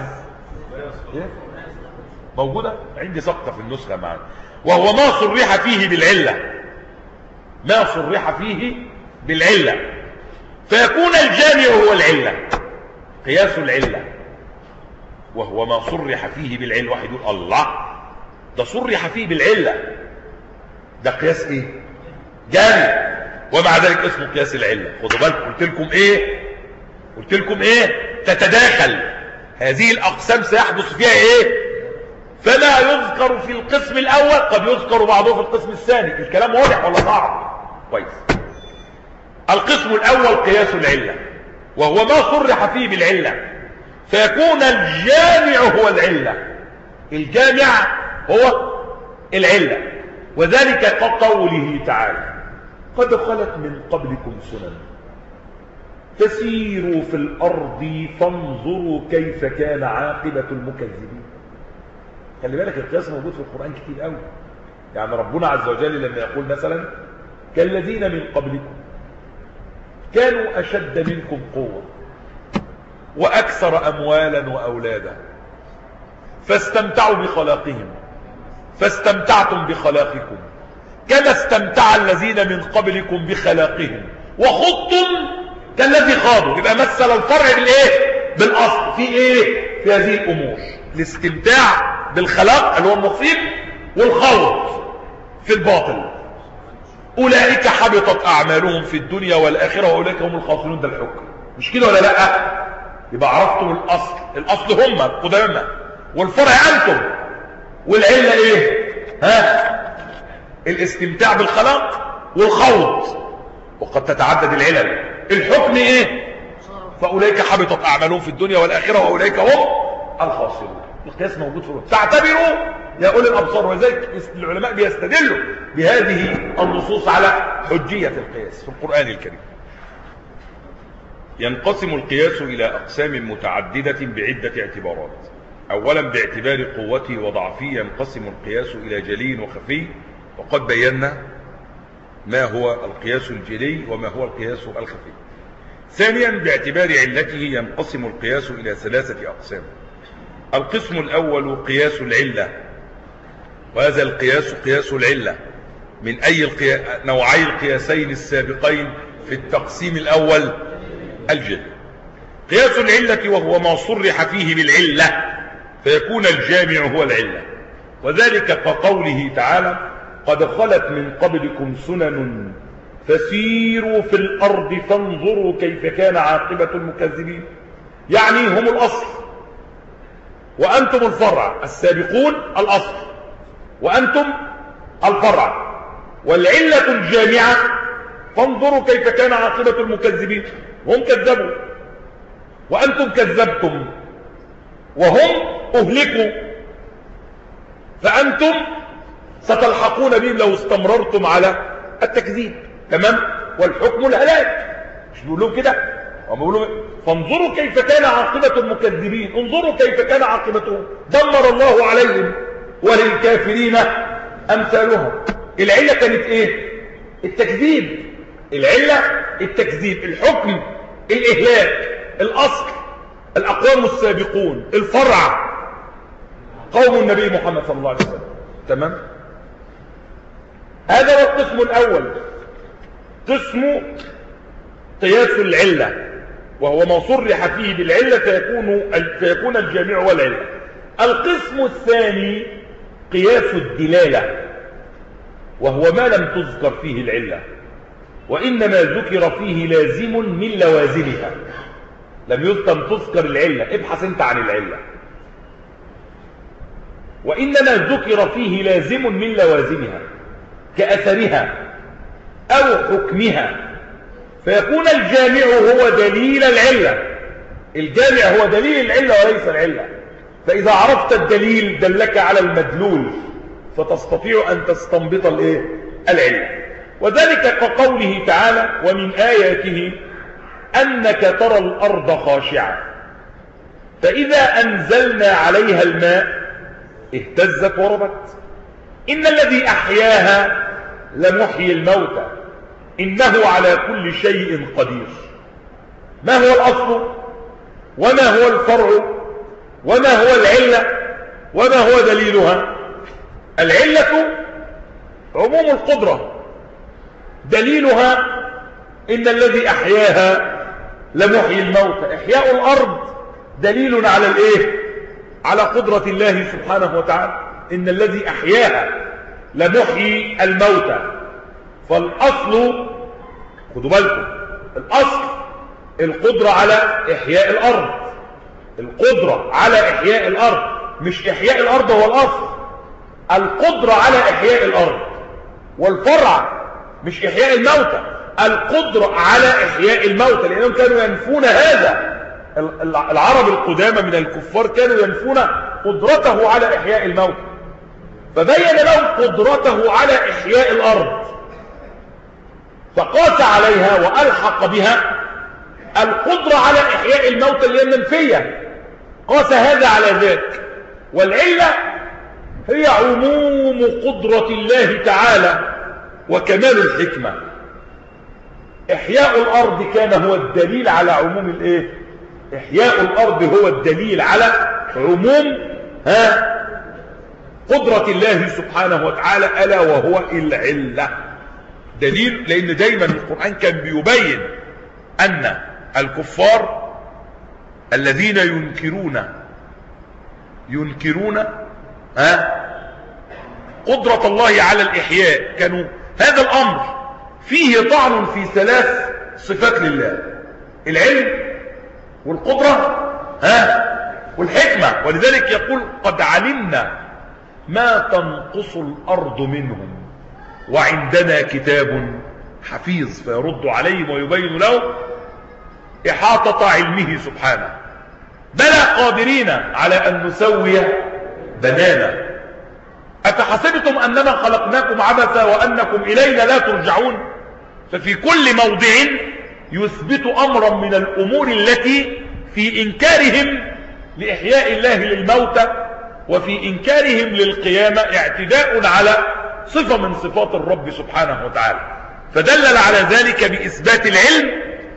A: موجودة عندي سقطة في النسخة معنا. وهو ما صرح فيه بالعلة، ما صرح فيه بالعلة فيكون الجامع هو العلة. قياس العلة وهو ما صرح فيه بالعلة. واحد يقول الله ده صرح فيه بالعلة، ده قياس ايه؟ جامع. ومع ذلك اسمه قياس العلة. خدوا بالكم قلت لكم ايه؟ قلت لكم ايه؟ تتداخل هذه الاقسام سيحدث فيها ايه؟ فما يذكر في القسم الاول قد يذكر بعضه في القسم الثاني. الكلام واضح ولا صعب؟ كويس. القسم الاول قياس العلة وهو ما صرح فيه بالعلة فيكون الجامع هو العلة. الجامع هو العلة. وذلك كقوله تعالى قد خلت من قبلكم سنن فسيروا في الارض فانظروا كيف كان عاقبة المكذبين. خلي بالك القياس موجود في القرآن كتير قوي. يعني ربنا عز وجل لما يقول مثلا كالذين من قبلكم كانوا أشد منكم قوة وأكثر أموالا وأولادا فاستمتعوا بخلاقهم فاستمتعتم بخلاقكم كما استمتع الذين من قبلكم بخلاقهم وخضتم كالذي خاضوا. يبقى مثل الفرع بالايه؟ بالاصل. في ايه؟ في هذه الامور الاستمتاع بالخلاق اللي هو النصيب والخوض في الباطل. اولئك حبطت اعمالهم في الدنيا والاخره واولئك هم الخاسرون. ده الحكم مش كده ولا لا؟ يبقى عرفتم الاصل. الاصل هم القدامى والفرع انتم. والعله ايه؟ ها الاستمتاع بالخلاق والخوض. وقد تتعدد العلل. الحكم ايه؟ فاولئك حبطت اعمالهم في الدنيا والاخره واولئك هم الخاسرون. القياس موجود في الوقت. تعتبروا يا اولي الابصار. وذلك العلماء بيستدلوا بهذه النصوص على حجيه القياس في القران الكريم. ينقسم القياس الى اقسام متعدده بعده اعتبارات. اولا باعتبار قوته وضعفه ينقسم القياس الى جلي وخفي، وقد بينا ما هو القياس الجلي وما هو القياس الخفي. ثانيا باعتبار علته ينقسم القياس الى ثلاثه اقسام. القسم الاول قياس العله، وهذا القياس قياس العله من اي القيا... نوعي القياسين السابقين في التقسيم الاول الجلي. قياس العله وهو ما صرح فيه بالعله فيكون الجامع هو العله. وذلك كقوله تعالى قد خلت من قبلكم سنن فسيروا في الارض فانظروا كيف كان عاقبة المكذبين. يعني هم الاصل وانتم الفرع. السابقون الاصل وانتم الفرع. والعلة الجامعة فانظروا كيف كان عاقبة المكذبين. هم كذبوا وانتم كذبتم وهم اهلكوا فانتم ستلحقون بهم لو استمررتم على التكذيب. تمام؟ والحكم الهلاك. مش بيقول لهم كده؟ هم بيقولوا فانظروا كيف كان عاقبة المكذبين، انظروا كيف كان عاقبتهم، دمر الله عليهم وللكافرين امثالهم. العلة كانت ايه؟ التكذيب. العلة التكذيب، الحكم الاهلاك، الاصل الاقوام السابقون، الفرع قوم النبي محمد صلى الله عليه وسلم. تمام؟ هذا هو القسم الاول، قسم قياس العلة، وهو ما صرح فيه بالعلة فيكون فيكون الجامع والعلة. القسم الثاني قياس الدلالة، وهو ما لم تذكر فيه العلة وإنما ذكر فيه لازم من لوازمها. لم يذكر تذكر العلة، ابحث انت عن العلة. وإنما ذكر فيه لازم من لوازمها كأثرها أو حكمها، فيكون الجامع هو دليل العلة. الجامع هو دليل العلة وليس العلة. فإذا عرفت الدليل دلك على المدلول، فتستطيع أن تستنبط الايه؟ العلة. وذلك كقوله تعالى: ومن آياته أنك ترى الأرض خاشعة فإذا أنزلنا عليها الماء اهتزت وربت إن الذي أحياها لمحيي الموتى إنه على كل شيء قدير. ما هو الأصل وما هو الفرع وما هو العلة وما هو دليلها؟ العلة عموم القدرة، دليلها إن الذي أحياها لمحيي الموتى. إحياء الأرض دليل على الإيه؟ على قدرة الله سبحانه وتعالى. إن الذي أحياها لمحيي الموتى. فالأصل، خدوا بالكم، الأصل القدرة على إحياء الأرض، القدرة على إحياء الأرض، مش إحياء الأرض هو الأصل، القدرة على إحياء الأرض. والفرع مش إحياء الموتى، القدرة على إحياء الموتى، لأنهم كانوا ينفون هذا. العرب القدامى من الكفار كانوا ينفون قدرته على إحياء الموتى، فبين لهم قدرته على إحياء الأرض، فقاس عليها وألحق بها القدرة على إحياء الموتى اللي هي المنفية، قاس هذا على ذاك. والعلة هي عموم قدرة الله تعالى وكمال الحكمة. إحياء الأرض كان هو الدليل على عموم الإيه؟ إحياء الأرض هو الدليل على عموم ها قدرة الله سبحانه وتعالى، ألا وهو العلة. دليل، لأن دايما القرآن كان بيبين أن الكفار الذين ينكرون ينكرون ها قدرة الله على الإحياء، كانوا هذا الأمر فيه طعن في ثلاث صفات لله: العلم والقدرة ها والحكمة. ولذلك يقول: قد علمنا ما تنقص الأرض منهم وعندنا كتاب حفيظ. فيرد عليهم ويبين لهم إحاطة علمه سبحانه. بلى قادرين على أن نسوي بنانا. أفحسبتم أننا خلقناكم عبثا وأنكم إلينا لا ترجعون. ففي كل موضع يثبت أمرا من الأمور التي في إنكارهم لإحياء الله للموتى وفي إنكارهم للقيامة اعتداء على صفة من صفات الرب سبحانه وتعالى. فدلل على ذلك بإثبات العلم،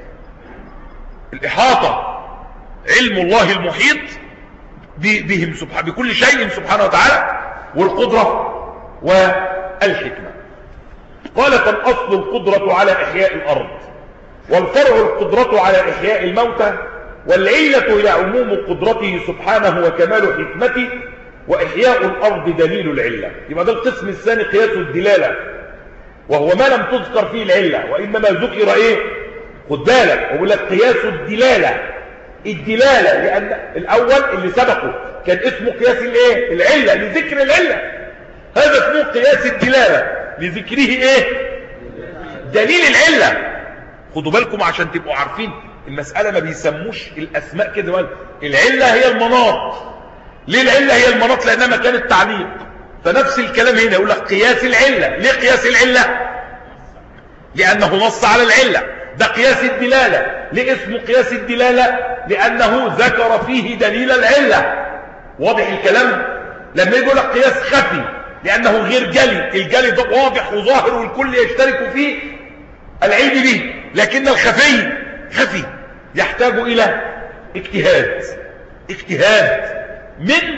A: الإحاطة، علم الله المحيط بهم سبحانه بكل شيء سبحانه وتعالى، والقدرة والحكمة. قال: فالأصل القدرة على إحياء الأرض، والفرع القدرة على إحياء الموتى، والعلة هي عموم قدرته سبحانه وكمال حكمته، وإحياء الأرض دليل العلة. يبقى ده القسم الثاني قياس الدلالة، وهو ما لم تذكر فيه العلة وإنما ذكر إيه؟ خد بالك، ويقول لك قياس الدلالة. الدلالة لأن الأول اللي سبقه كان اسمه قياس الإيه؟ العلة، لذكر العلة. هذا اسمه قياس الدلالة لذكره إيه؟ دليل العلة. خدوا بالكم عشان تبقوا عارفين المسألة، ما بيسموش الأسماء كده. العلة هي المناط. ليه العلة هي المناط؟ لأنها مكان التعليق. فنفس الكلام هنا يقول لك قياس العلة. ليه قياس العلة؟ لأنه نص على العلة. ده قياس الدلالة. ليه اسمه قياس الدلالة؟ لأنه ذكر فيه دليل العلة. واضح الكلام؟ لما يقول لك قياس خفي لأنه غير جلي، الجلي ده واضح وظاهر والكل يشترك فيه العلم به، لكن الخفي خفي يحتاج إلى اجتهاد اجتهاد من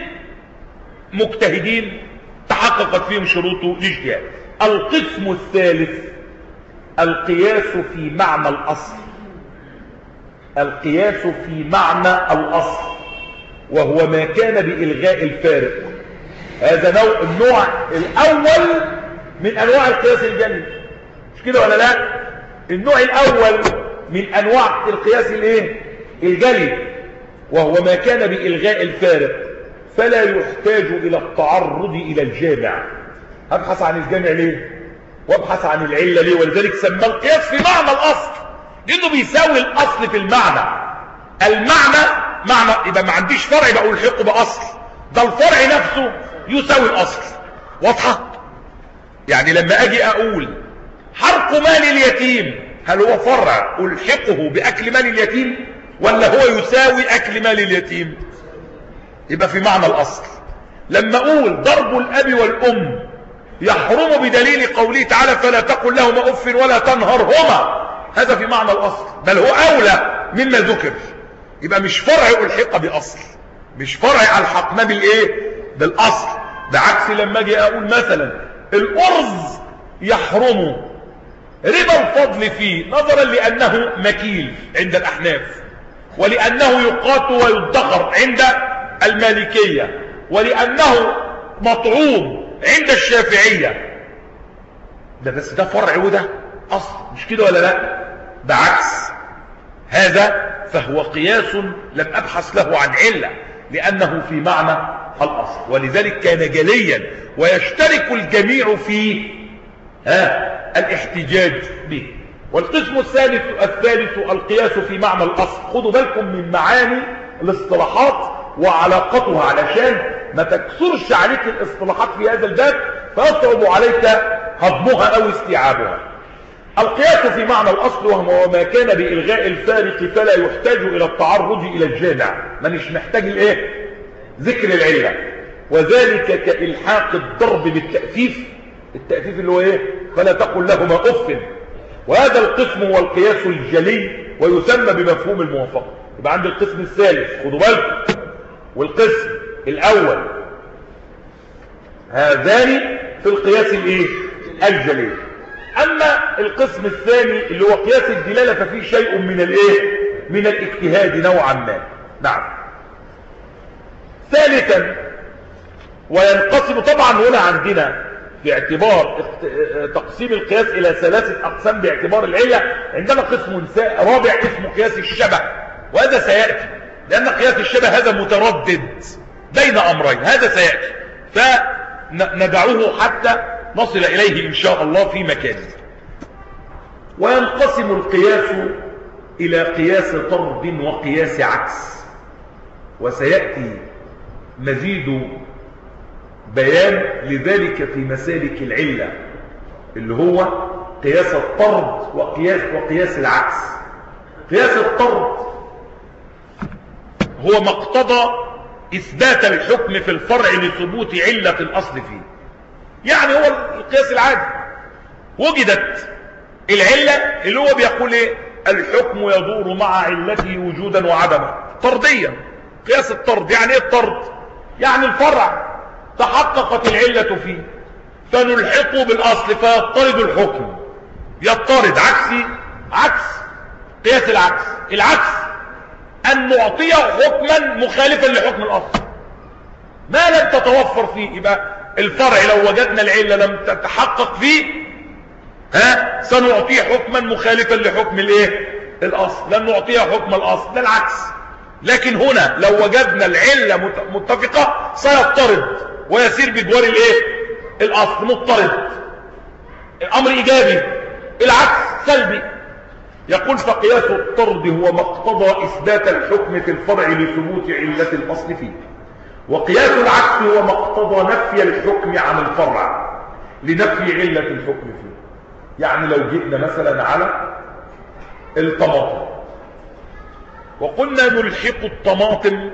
A: مجتهدين تحققت فيهم شروط الاجتهاد. القسم الثالث القياس في معنى الأصل. القياس في معنى الأصل وهو ما كان بإلغاء الفارق. هذا نوع النوع الأول من أنواع القياس الجلي، مش كده ولا لا؟ النوع الأول من أنواع القياس الايه الجلي وهو ما كان بإلغاء الفارق، فلا يحتاج إلى التعرض إلى الجامع. أبحث عن الجامع ليه؟ وابحث عن العلة ليه؟ ولذلك سمى القياس في معنى الأصل، لأنه بيساوي الأصل في المعنى. المعنى معنى، يبقى ما عنديش فرع بقول الحق بأصل، ده الفرع نفسه يساوي الأصل. واضحة؟ يعني لما أجي أقول حرق مال اليتيم، هل هو فرع ألحقه بأكل مال اليتيم ولا هو يساوي أكل مال اليتيم؟ يبقى في معنى الأصل. لما أقول ضرب الأب والأم يحرم بدليل قوله تعالى فلا تقل لهما أف ولا تنهرهما، هذا في معنى الأصل، بل هو أولى مما ذكر. يبقى مش فرع ألحق بأصل، مش فرع ألحقنا بالإيه؟ بالأصل. بعكس لما أجي أقول مثلا الأرز يحرم ربا الفضل فيه نظرا لأنه مكيل عند الأحناف، ولأنه يقات ويدخر عند المالكية، ولأنه مطعوم عند الشافعية. ده بس ده فرع وده أصل، مش كده ولا لا؟ بعكس هذا فهو قياس لم أبحث له عن علة لأنه في معنى الأصل، ولذلك كان جليا ويشترك الجميع في ها الاحتجاج به. والقسم الثالث الثالث القياس في معنى الأصل. خدوا بالكم من معاني الاصطلاحات وعلاقتها علشان ما تكسرش عليك الاصطلاحات في هذا الباب فيصعب عليك هضمها أو استيعابها. القياس في معنى الأصل وهو ما كان بإلغاء الفارق فلا يحتاج إلى التعرض إلى الجامع، مانيش محتاج الإيه؟ ذكر العلة. وذلك كإلحاق الضرب بالتأفيف، التأفيف اللي هو إيه؟ فلا تقل لهما أف. وهذا القسم هو القياس الجلي ويسمى بمفهوم الموافقة. يبقى عند القسم الثالث خدوا بالكم، والقسم الأول هذان في القياس الإيه؟ الجلي. أما القسم الثاني اللي هو قياس الدلالة ففيه شيء من الإيه؟ من الاجتهاد نوعا ما. نعم. ثالثا وينقسم طبعا هنا عندنا في اعتبار تقسيم القياس إلى ثلاثة أقسام باعتبار العلة، عندنا قسم رابع اسمه قياس الشبه، وهذا سيأتي لأن قياس الشبه هذا متردد بين أمرين، هذا سيأتي فندعوه حتى نصل إليه إن شاء الله في مكانه. وينقسم القياس إلى قياس طرد وقياس عكس، وسيأتي مزيد بيان لذلك في مسالك العلة اللي هو قياس الطرد وقياس وقياس العكس. قياس الطرد هو ما اقتضى إثبات الحكم في الفرع لثبوت علة الأصل فيه. يعني هو القياس العادي وجدت العلة اللي هو بيقول ايه؟ الحكم يدور مع علته وجودا وعدما طرديا. قياس الطرد يعني ايه الطرد؟ يعني الفرع تحققت العلة فيه فنلحقه بالأصل فيضطرد الحكم، يضطرد. عكسي عكس قياس العكس. العكس أن نعطيه حكما مخالفا لحكم الأصل ما لم تتوفر فيه. يبقى الفرع لو وجدنا العلة لم تتحقق فيه ها سنعطيه حكما مخالفا لحكم الايه؟ الأصل، لن نعطيه حكم الأصل، ده العكس. لكن هنا لو وجدنا العلة متفقة سيضطرد ويسير بجوار الايه؟ الأصل مضطرد. الأمر إيجابي، العكس سلبي. يقول فقياس الطرد هو ما اقتضى إثبات الحكم في الفرع لثبوت علة الأصل فيه، وقياس العكس هو ما اقتضى نفي الحكم عن الفرع لنفي علة الحكم فيه. يعني لو جئنا مثلا على الطماطم، وقلنا نلحق الطماطم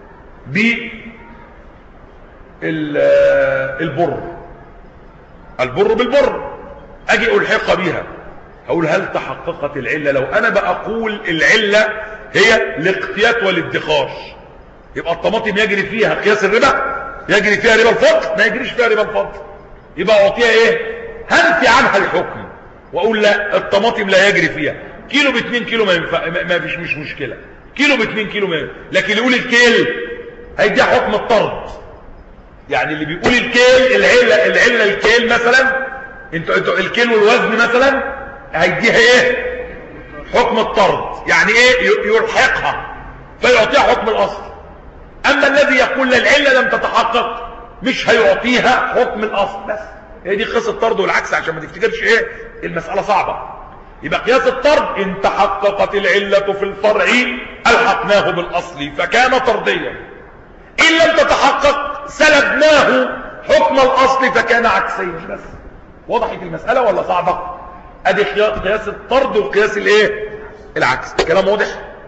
A: بالبر، البر بالبر، اجي الحقها بيها، اقول هل تحققت العلة؟ لو انا بقول العلة هي الاقتيات والادخار، يبقى الطماطم يجري فيها قياس الربا، يجري فيها ربا الفضل؟ ما يجريش فيها ربا الفضل، يبقى اعطيها ايه؟ هنفي عنها الحكم واقول لا، الطماطم لا يجري فيها، كيلو باتنين كيلو ما ينفع، ما فيش مش مشكلة، كيلو باتنين كيلو ما ينفع. لكن يقول الكيل هيديها حكم الطرد، يعني اللي بيقول الكيل العلة العلة الكيل مثلا، انتوا انتوا الكيل والوزن مثلا هيديها ايه؟ حكم الطرد، يعني ايه؟ يلحقها فيعطيها حكم الاصل. اما الذي يقول لا العلة لم تتحقق مش هيعطيها حكم الاصل. بس هي دي قياس الطرد والعكس، عشان ما تفتكرش ايه المسألة صعبة. يبقى قياس الطرد ان تحققت العلة في الفرع الحقناه بالاصل فكان طرديا، ان لم تتحقق سلبناه حكم الاصل فكان عكسيا. بس وضحت المسألة ولا صعبة؟ ادي قياس الطرد وقياس الايه؟ العكس. كلام واضح؟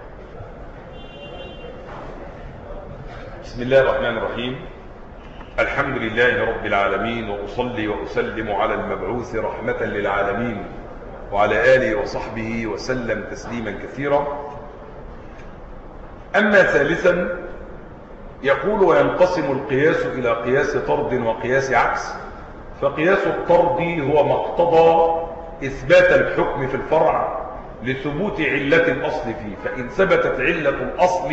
A: بسم الله الرحمن الرحيم، الحمد لله رب العالمين، وأصلي وأسلم على المبعوث رحمة للعالمين وعلى آله وصحبه وسلم تسليما كثيرا. أما ثالثا يقول وينقسم القياس إلى قياس طرد وقياس عكس. فقياس الطرد هو ما اقتضى إثبات الحكم في الفرع لثبوت علة الأصل فيه، فإن ثبتت علة الأصل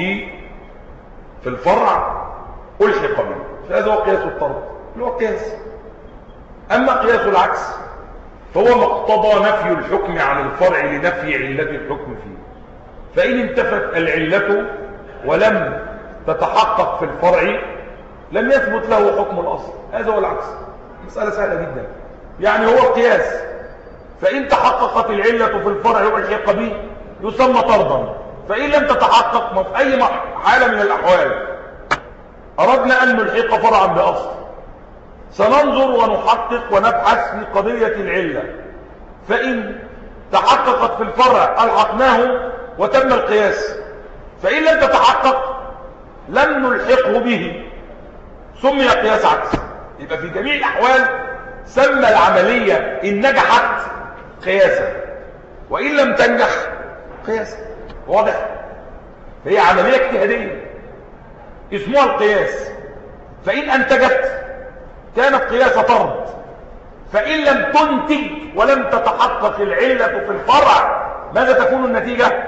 A: في الفرع ألحق به، فهذا هو قياس الطرد اللي هو قياس. أما قياس العكس فهو ما اقتضى نفي الحكم عن الفرع لنفي علة الحكم فيه، فإن انتفت العلة ولم تتحقق في الفرع لم يثبت له حكم الأصل. هذا هو العكس. مسألة سهلة جدا، يعني هو القياس، فإن تحققت العلة في الفرع ألحق به يسمى طردا، فإن لم تتحقق ما في أي حالة من الأحوال أردنا أن نلحق فرعا بأصل، سننظر ونحقق ونبحث في قضية العلة، فإن تحققت في الفرع ألحقناه وتم القياس، فإن لم تتحقق لم نلحقه به سمي قياس عكس. يبقى في جميع الأحوال سمى العملية إن نجحت قياسا وإن لم تنجح قياسا. واضح؟ هي عملية اجتهادية اسمها القياس، فإن أنتجت كانت قياس طرد، فإن لم تنتج ولم تتحقق العلة في الفرع ماذا تكون النتيجة؟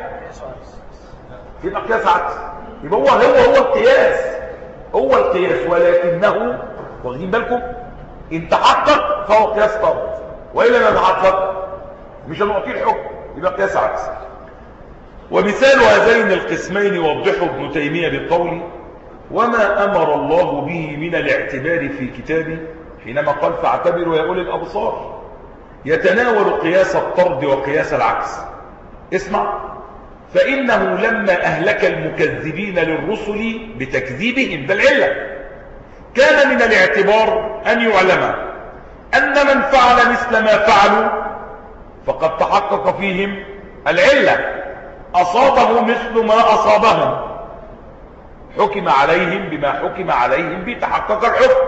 A: يبقى قياس عكس. يبقى هو هو هو القياس، هو القياس، ولكنه واخدين بالكم إن تحقق فهو قياس طرد، وإلا ما تحقق مش هنعطيه الحكم، يبقى قياس عكس. ومثال هذين القسمين وضحه ابن تيمية بقوله وما أمر الله به من الاعتبار في كتابه حينما قال فاعتبروا يا أولي الأبصار، يتناول قياس الطرد وقياس العكس. اسمع، فإنه لما أهلك المكذبين للرسل بتكذيبهم بالعلة كان من الاعتبار أن يعلم أن من فعل مثل ما فعلوا فقد تحقق فيهم العلة، أصابه مثل ما أصابهم، حكم عليهم بما حكم عليهم بتحقق الحكم،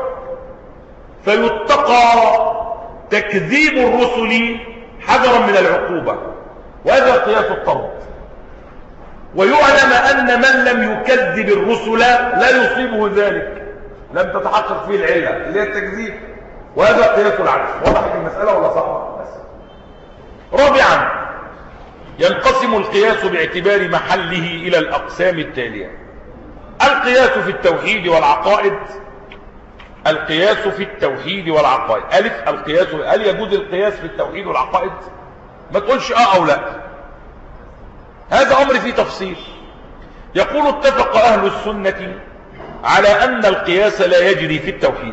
A: فيتقى تكذيب الرسل حذرا من العقوبة، وهذا قياس الطرد. ويعلم أن من لم يكذب الرسل لا يصيبه ذلك، لم تتحقق فيه العلة اللي هي التكذيب، وهذا قياس العكس. وضحت المسألة ولا صعبة؟ بس. رابعا ينقسم القياس باعتبار محله إلى الأقسام التالية: القياس في التوحيد والعقائد. القياس في التوحيد والعقائد. ألف القياس، هل يجوز القياس في التوحيد والعقائد؟ ما تقولش اه او لا، هذا امر فيه تفصيل. يقول اتفق اهل السنة على ان القياس لا يجري في التوحيد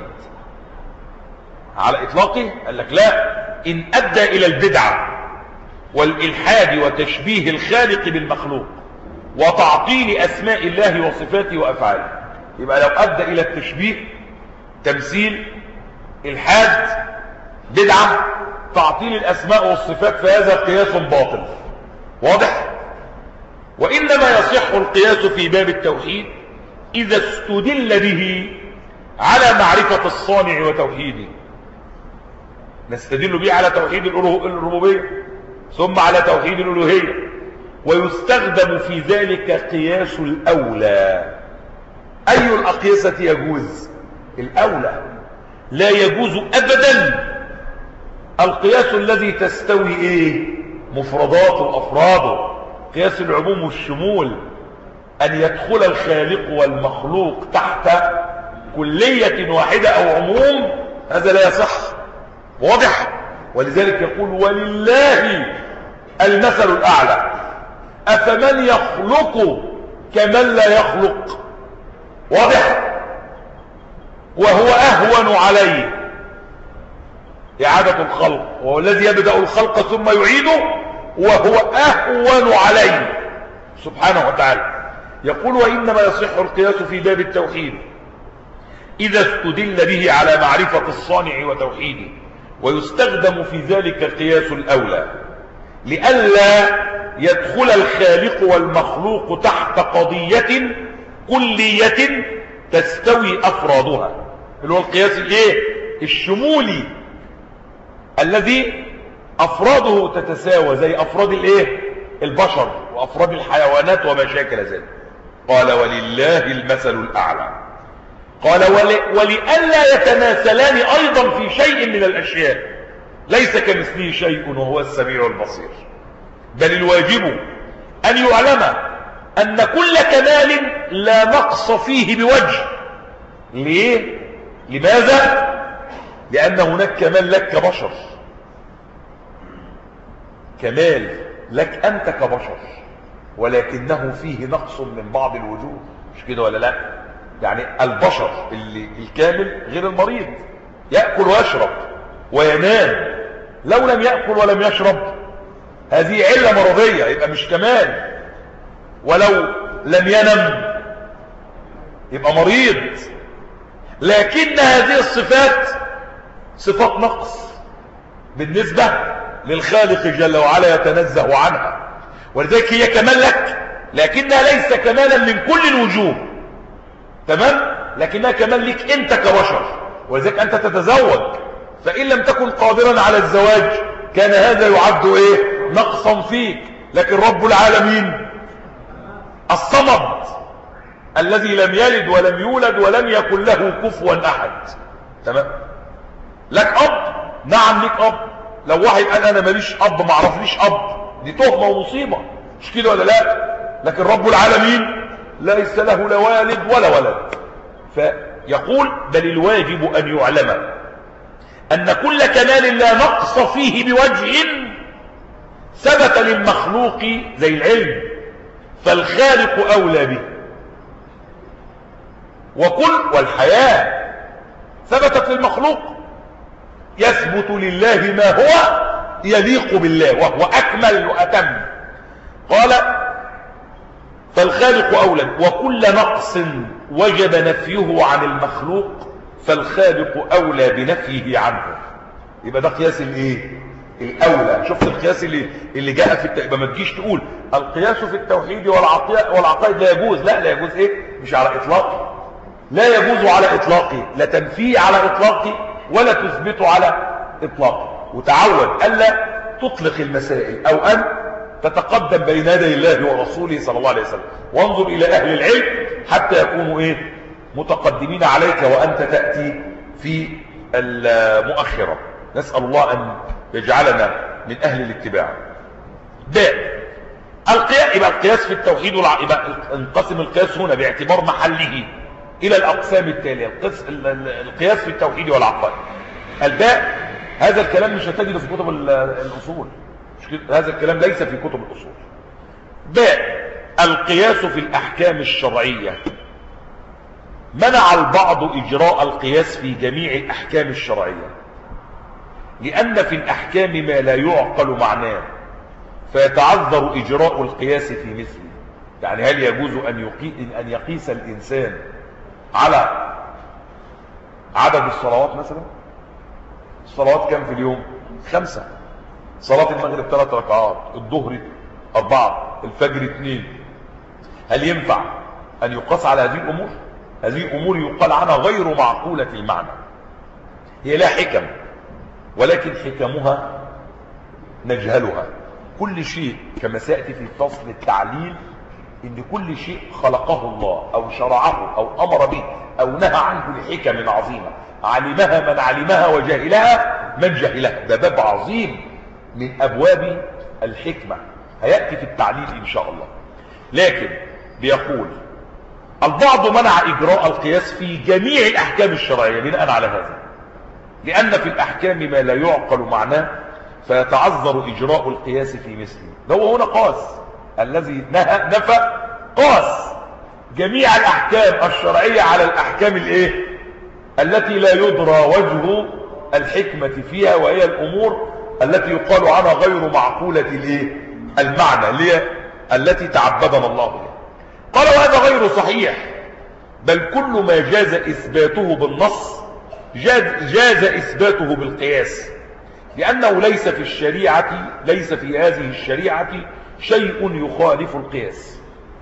A: على اطلاقه. قال لك لا، ان ادى الى البدعة والالحاد وتشبيه الخالق بالمخلوق وتعطيل اسماء الله وصفاته وافعاله، يبقى لو ادى الى التشبيه، تمثيل، الحاد، بدعة، تعطيل الاسماء والصفات، فهذا قياس باطل. واضح؟ وإنما يصح القياس في باب التوحيد إذا استدل به على معرفة الصانع وتوحيده. نستدل به على توحيد الربوبية ثم على توحيد الألوهية، ويستخدم في ذلك قياس الأولى. أي الأقيسة يجوز؟ الأولى. لا يجوز أبدا القياس الذي تستوي إيه؟ مفردات وأفراده، قياس العموم والشمول، أن يدخل الخالق والمخلوق تحت كلية واحدة أو عموم، هذا لا يصح. واضح؟ ولذلك يقول ولله المثل الأعلى أفمن يخلق كمن لا يخلق. واضح؟ وهو أهون عليه إعادة الخلق، وهو الذي يبدأ الخلق ثم يعيده، وهو أهون عليه سبحانه وتعالى. يقول وإنما يصح القياس في باب التوحيد إذا استدل به على معرفة الصانع وتوحيده، ويستخدم في ذلك قياس الأولى لئلا يدخل الخالق والمخلوق تحت قضية كلية تستوي أفرادها، اللي هو القياس الايه؟ الشمولي الذي أفراده تتساوى زي أفراد الايه؟ البشر وأفراد الحيوانات وما شاكل ذلك. قال ولله المثل الأعلى. قال ول... ولئلا يتماثلان أيضا في شيء من الأشياء، ليس كمثله شيء وهو السميع البصير، بل الواجب أن يعلم أن كل كمال لا نقص فيه بوجه. ليه؟ لماذا؟ لأن هناك كمال لك كبشر، كمال لك أنت كبشر، ولكنه فيه نقص من بعض الوجوه، مش كده ولا لا؟ يعني البشر اللي الكامل غير المريض، يأكل ويشرب وينام، لو لم يأكل ولم يشرب هذه علة مرضية، يبقى مش كمال. ولو لم ينم يبقى مريض. لكن هذه الصفات صفات نقص بالنسبة للخالق جل وعلا يتنزه عنها، ولذلك هي كمال لك، لكنها ليس كمالا من كل الوجوه، تمام؟ لكنها كمال لك انت كبشر، ولذلك انت تتزوج، فان لم تكن قادرا على الزواج كان هذا يعد ايه؟ نقصا فيك. لكن رب العالمين الصمد الذي لم يلد ولم يولد ولم يكن له كفوا احد، تمام؟ لك اب، نعم لك اب. لو واحد قال انا ماليش اب، ما اعرفليش اب، دي تهمه ومصيبه، مش كده ولا لا؟ لكن رب العالمين ليس له لا والد ولا ولد. فيقول بل الواجب ان يعلم ان كل كمال لا نقص فيه بوجه ثبت للمخلوق زي العلم، فالخالق اولى به. وكل والحياه ثبتت للمخلوق، يثبت لله ما هو يليق بالله وهو اكمل واتم. قال فالخالق اولى، وكل نقص وجب نفيه عن المخلوق فالخالق اولى بنفيه عنه. يبقى ده قياس الايه؟ الاولى. شفت القياس اللي اللي جاء في الت... يبقى ما تجيش تقول القياس في التوحيد والعقائد لا يجوز. لا لا يجوز ايه؟ مش على اطلاقه، لا يجوز على اطلاقه، لا تنفيه على اطلاقه ولا تثبته على اطلاقه. وتعود الا تطلق المسائل او ان تتقدم بين يدي الله ورسوله صلى الله عليه وسلم، وانظر الى اهل العلم حتى يكونوا ايه؟ متقدمين عليك وانت تاتي في المؤخره. نسال الله ان يجعلنا من اهل الاتباع. باء القياس. يبقى القياس في التوحيد والع... يبقى انقسم القياس هنا باعتبار محله الى الاقسام التاليه. القس... القياس في التوحيد والعقائد. الباء هذا الكلام مش هتجده في كتب الاصول، هذا الكلام ليس في كتب الاصول. باء القياس في الاحكام الشرعيه. منع البعض اجراء القياس في جميع الاحكام الشرعيه، لان في الاحكام ما لا يعقل معناه فيتعذر اجراء القياس في مثله. يعني هل يجوز ان يقي... ان يقيس الانسان على عدد الصلوات مثلا؟ الصلوات كم في اليوم؟ خمسة. صلاة المغرب ثلاث ركعات، الظهر أربعة، الفجر اثنين. هل ينفع أن يقاس على هذه الأمور؟ هذه الأمور يقال عنها غير معقولة المعنى، هي لا حكم، ولكن حكمها نجهلها. كل شيء كما سيأتي في فصل التعليل إن كل شيء خلقه الله أو شرعه أو أمر به أو نهى عنه لحكم عظيمة، علمها من علمها وجهلها من جهلها. ده باب عظيم من أبواب الحكمة هيأتي في التعليل إن شاء الله. لكن بيقول البعض منع إجراء القياس في جميع الأحكام الشرعية بناء على هذا، لأن في الأحكام ما لا يعقل معناه فيتعذر إجراء القياس في مثله. ده هو هنا قاس الذي نهى نفى قاس جميع الأحكام الشرعية على الأحكام الإيه؟ التي لا يدرى وجه الحكمة فيها، وهي الأمور التي يقال عنها غير معقولة الإيه؟ المعنى، اللي هي التي تعبدنا الله بها. قال وهذا غير صحيح، بل كل ما جاز إثباته بالنص جاز, جاز إثباته بالقياس، لأنه ليس في الشريعة ليس في هذه الشريعة شيء يخالف القياس.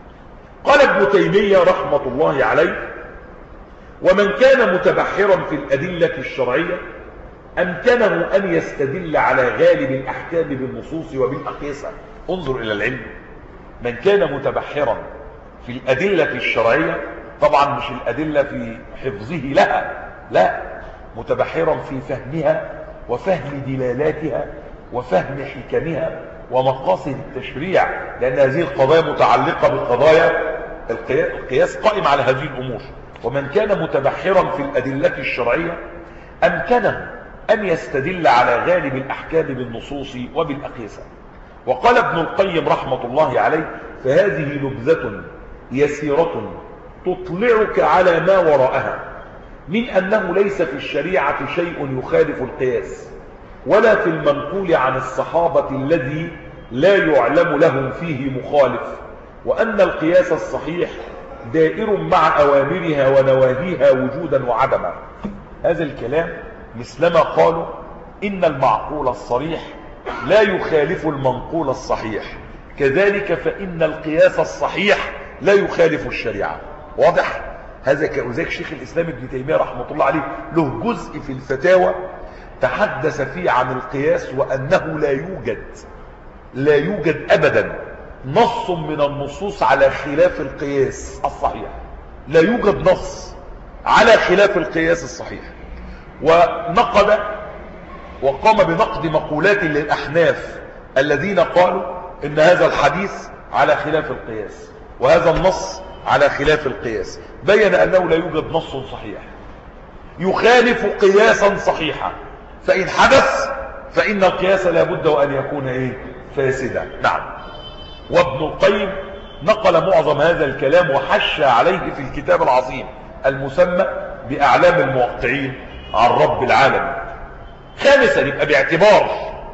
A: قال ابن تيمية رحمة الله عليه: ومن كان متبحرا في الأدلة الشرعية أمكنه أن يستدل على غالب الأحكام بالنصوص وبالأقيسة. انظر إلى العلم، من كان متبحرا في الأدلة الشرعية، طبعا مش الأدلة في حفظه لها، لا، متبحرا في فهمها وفهم دلالاتها وفهم حكمها ومقاصد التشريع، لأن هذه القضايا متعلقة بقضايا القياس قائم على هذه الأمور. ومن كان متبحرا في الأدلة الشرعية أمكنه أن يستدل على غالب الأحكام بالنصوص وبالأقيسة. وقال ابن القيم رحمة الله عليه: فهذه نبذة يسيرة تطلعك على ما وراءها من أنه ليس في الشريعة شيء يخالف القياس، ولا في المنقول عن الصحابة الذي لا يعلم لهم فيه مخالف، وأن القياس الصحيح دائر مع أوامرها ونواهيها وجودا وعدما. هذا الكلام مثلما قالوا إن المعقول الصريح لا يخالف المنقول الصحيح، كذلك فإن القياس الصحيح لا يخالف الشريعة. واضح؟ هذا كذلك شيخ الإسلام ابن تيمية رحمة الله عليه له جزء في الفتاوى تحدث فيه عن القياس، وأنه لا يوجد لا يوجد أبدا نص من النصوص على خلاف القياس الصحيح، لا يوجد نص على خلاف القياس الصحيح. ونقد وقام بنقد مقولات للأحناف الذين قالوا إن هذا الحديث على خلاف القياس وهذا النص على خلاف القياس، بين أنه لا يوجد نص صحيح يخالف قياسا صحيحا، فإن حدث فإن القياس لا بد وأن يكون إيه؟ فاسدا. نعم. وابن القيم نقل معظم هذا الكلام وحش عليه في الكتاب العظيم المسمى بأعلام الموقعين عن رب العالمين. خامسا، يبقى باعتبار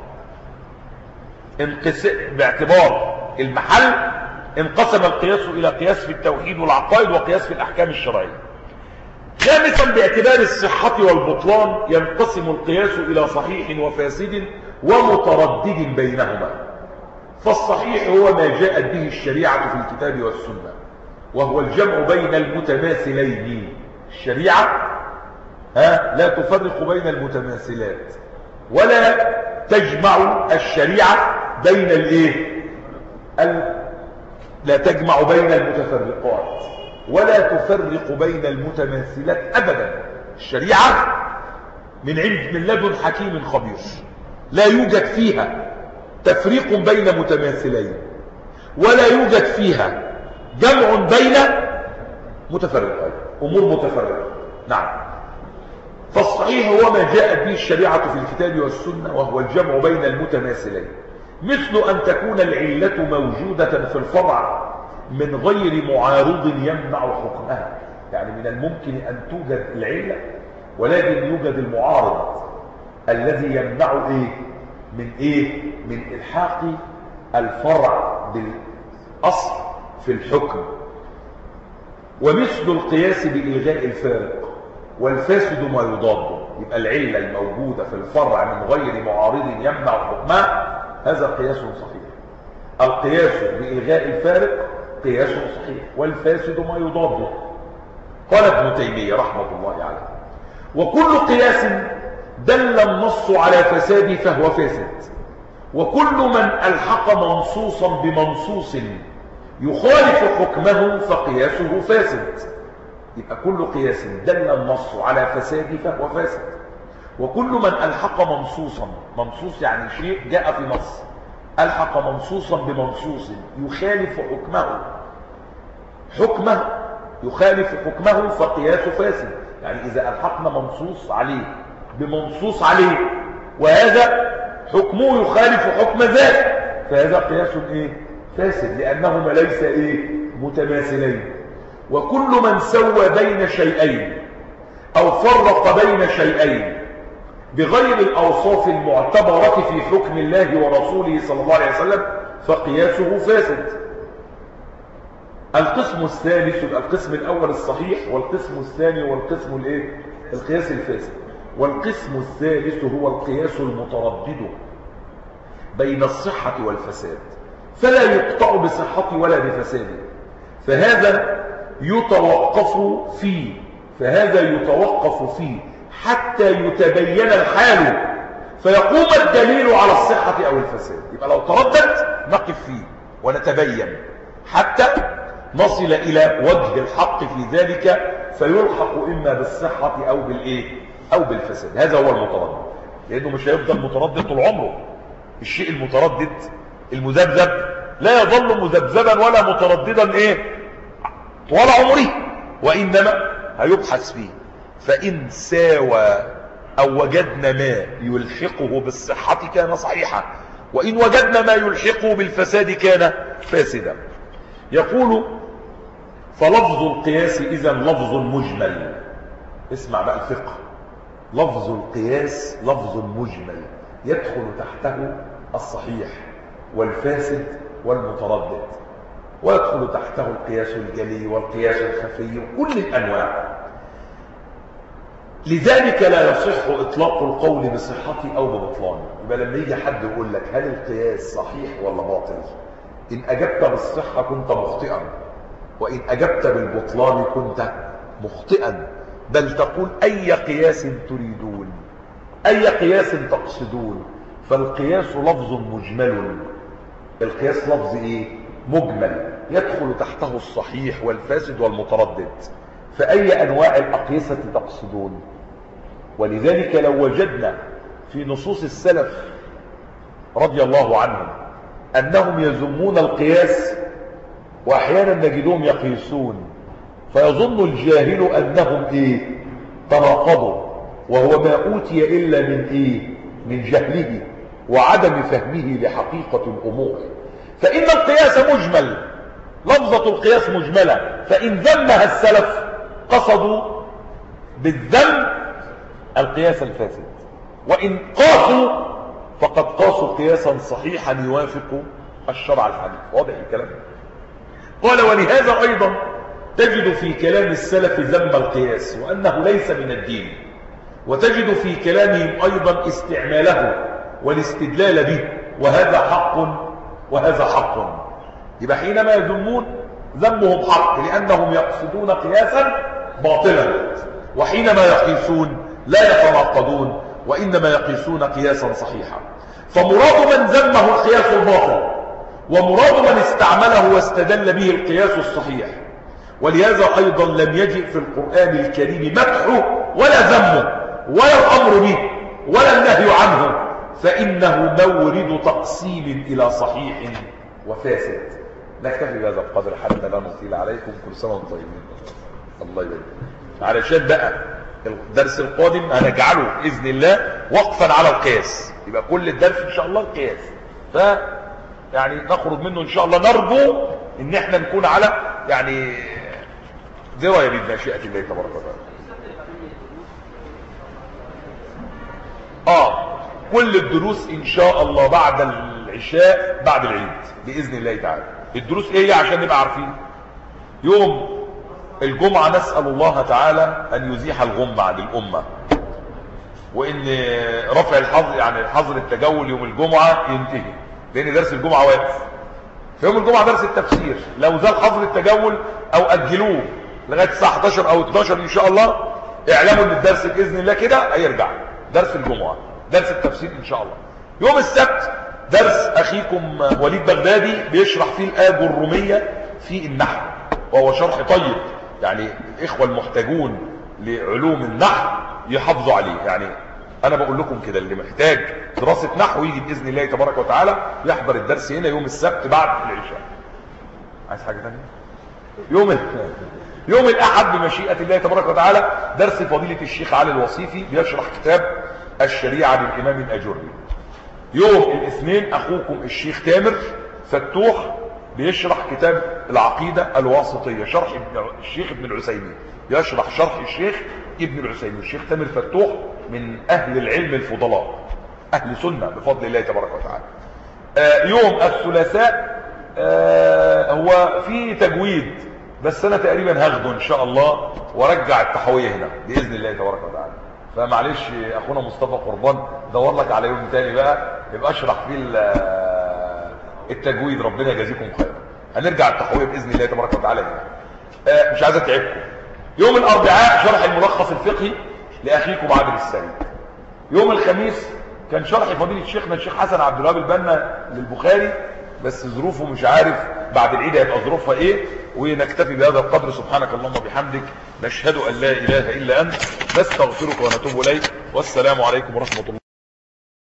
A: انقس... باعتبار المحل انقسم القياس إلى قياس في التوحيد والعقائد وقياس في الأحكام الشرعية. خامسا، باعتبار الصحة والبطلان ينقسم القياس إلى صحيح وفاسد ومتردد بينهما. فالصحيح هو ما جاءت به الشريعة في الكتاب والسنة، وهو الجمع بين المتماثلين. الشريعة ها لا تفرق بين المتماثلات، ولا تجمع الشريعة بين الايه ال... لا تجمع بين المتفرقات ولا تفرق بين المتماثلات ابدا. الشريعة من عند من لدن حكيم خبير، لا يوجد فيها تفريق بين متماثلين، ولا يوجد فيها جمع بين متفرقين، امور متفرقه. نعم. فالصحيح هو ما جاءت به الشريعة في الكتاب والسنة، وهو الجمع بين المتماثلين، مثل أن تكون العلة موجودة في الفرع من غير معارض يمنع حكمها. يعني من الممكن أن توجد العلة ولكن يوجد المعارض الذي يمنع إيه؟ من إيه؟ من إلحاق الفرع بالأصل في الحكم. ومثل القياس بإلغاء الفارق، والفاسد ما يضاده. يبقى العلة الموجودة في الفرع من غير معارض يمنع حكمها، هذا قياس صحيح.
B: القياس بإلغاء الفارق قياس صحيح والفاسد ما يضاده. قال ابن تيمية رحمة الله عليه: وكل قياس دل النص على فساد فهو فاسد، وكل من ألحق منصوصا بمنصوص يخالف حكمه فقياسه فاسد. يبقى كل قياس دل النص على فساد فهو فاسد، وكل من ألحق منصوصا، منصوص يعني شيء جاء في نص، ألحق منصوصا بمنصوص يخالف حكمه حكمه يخالف حكمه فقياسه فاسد. يعني إذا ألحقنا منصوص عليه بمنصوص عليه وهذا حكمه يخالف حكم ذاك فهذا قياس ايه؟ فاسد، لأنهما ليس ايه؟ متماثلين. وكل من سوى بين شيئين أو فرق بين شيئين بغير الأوصاف المعتبرة في حكم الله ورسوله صلى الله عليه وسلم فقياسه فاسد. القسم الثالث، القسم الأول الصحيح، والقسم الثاني والقسم الايه؟ القياس الفاسد. والقسم الثالث هو القياس المتردد بين الصحة والفساد فلا يقطع بصحته ولا بفساده، فهذا يتوقف فيه فهذا يتوقف فيه حتى يتبين الحال فيقوم الدليل على الصحة أو الفساد. يبقى لو تردد نقف فيه ونتبين حتى نصل إلى وجه الحق في ذلك فيلحق إما بالصحة أو بالإيه؟ أو بالفساد. هذا هو المتردد، لأنه مش هيفضل متردد طول عمره. الشيء المتردد المذبذب لا يظل مذبذبا ولا مترددا إيه؟ طول عمره، وإنما هيبحث فيه. فإن ساوى أو وجدنا ما يلحقه بالصحة كان صحيحا، وإن وجدنا ما يلحقه بالفساد كان فاسدا. يقول: فلفظ القياس إذن لفظ مجمل. اسمع بقى الفقه. لفظ القياس لفظ مجمل يدخل تحته الصحيح والفاسد والمتردد، ويدخل تحته القياس الجلي والقياس الخفي وكل الأنواع. لذلك لا يصح إطلاق القول بصحته أو ببطلانه. يبقى لما يجي حد يقول لك هل القياس صحيح ولا باطل، إن أجبت بالصحة كنت مخطئا، وإن أجبت بالبطلان كنت مخطئا. بل تقول أي قياس تريدون، أي قياس تقصدون. فالقياس لفظ مجمل. القياس لفظ إيه؟ مجمل يدخل تحته الصحيح والفاسد والمتردد. فأي أنواع الأقيسة تقصدون؟ ولذلك لو وجدنا في نصوص السلف رضي الله عنهم أنهم يذمون القياس وأحيانا نجدهم يقيسون، فيظن الجاهل أنهم إيه؟ تناقضوا، وهو ما أوتي إلا من إيه؟ من جهله وعدم فهمه لحقيقة الأمور. فإن القياس مجمل، لفظة القياس مجملة، فإن ذمها السلف قصدوا بالذم القياس الفاسد، وإن قاسوا فقد قاسوا قياسا صحيحا يوافق الشرع الحديث. واضح الكلام؟ قال: ولهذا أيضا تجد في كلام السلف ذم القياس وأنه ليس من الدين، وتجد في كلامهم أيضا استعماله والاستدلال به، وهذا حق وهذا حق. يبقى حينما يذمون ذمهم حق لأنهم يقصدون قياسا باطلا، وحينما يقيسون لا يتناقضون وإنما يقيسون قياسا صحيحا. فمراد من ذمه القياس الباطل، ومراد من استعمله واستدل به القياس الصحيح. ولهذا أيضا لم يجئ في القرآن الكريم مدحه ولا ذمه ولا الأمر به ولا النهي عنه، فإنه مورد تقسيم إلى صحيح وفاسد. نكتفي بهذا القدر حتى لا نطيل عليكم. كل سنة وانتم طيبين. الله يبارك. علشان بقى الدرس القادم هنجعله بإذن الله وقفا على القياس، يبقى كل الدرس إن شاء الله القياس، ف يعني نخرج منه إن شاء الله نرجو إن احنا نكون على يعني دراية بمشيئة الله تبارك وتعالى. آه كل الدروس إن شاء الله بعد العشاء بعد العيد بإذن الله تعالى. الدروس إيه عشان نبقى عارفين؟ يوم الجمعة نسأل الله تعالى أن يزيح الغمة عن الأمة، وإن رفع الحظر يعني حظر التجول يوم الجمعة ينتهي، لأن درس الجمعة واقف. في يوم الجمعه درس التفسير، لو زال حظر التجول او اجلوه لغايه الساعه حداشر او اتناشر ان شاء الله، اعلموا ان الدرس باذن الله كده هيرجع درس الجمعه، درس التفسير ان شاء الله. يوم السبت درس اخيكم وليد بغدادي بيشرح فيه الايه الروميه في النحو، وهو شرح طيب، يعني الاخوه المحتاجون لعلوم النحو يحافظوا عليه. يعني انا بقول لكم كده، اللي محتاج دراسه نحو يجي باذن الله تبارك وتعالى يحضر الدرس هنا يوم السبت بعد العشاء. عايز حاجه ثانيه؟ يوم ال... يوم الاحد بمشيئه الله تبارك وتعالى درس فضيله الشيخ علي الوصيفي بيشرح كتاب الشريعه للامام الاجري. يوم الاثنين اخوكم الشيخ تامر فتوح بيشرح كتاب العقيده الواسطيه، شرح الشيخ ابن العثيمين، يشرح شرح الشيخ ابن العثيمين. الشيخ تامر فتوح من اهل العلم الفضلاء، اهل سنه بفضل الله تبارك وتعالى. آه يوم الثلاثاء آه هو في تجويد، بس انا تقريبا هاخده ان شاء الله وارجع التحويه هنا باذن الله تبارك وتعالى. فمعلش اخونا مصطفى قربان دور لك على يوم تاني بقى يبقى اشرح فيه التجويد، ربنا يجازيكم خير. هنرجع التحويه باذن الله تبارك وتعالى هنا. آه مش عايز اتعبكم. يوم الاربعاء شرح الملخص الفقهي لاخيكم عادل السيد. يوم الخميس كان شرح فضيله شيخنا الشيخ حسن عبد الوهاب البنا للبخاري، بس ظروفه مش عارف بعد العيد هيبقى ظروفها ايه. ونكتفي بهذا القدر. سبحانك اللهم وبحمدك، نشهد ان لا اله الا انت، نستغفرك ونتوب اليك، والسلام عليكم ورحمه الله.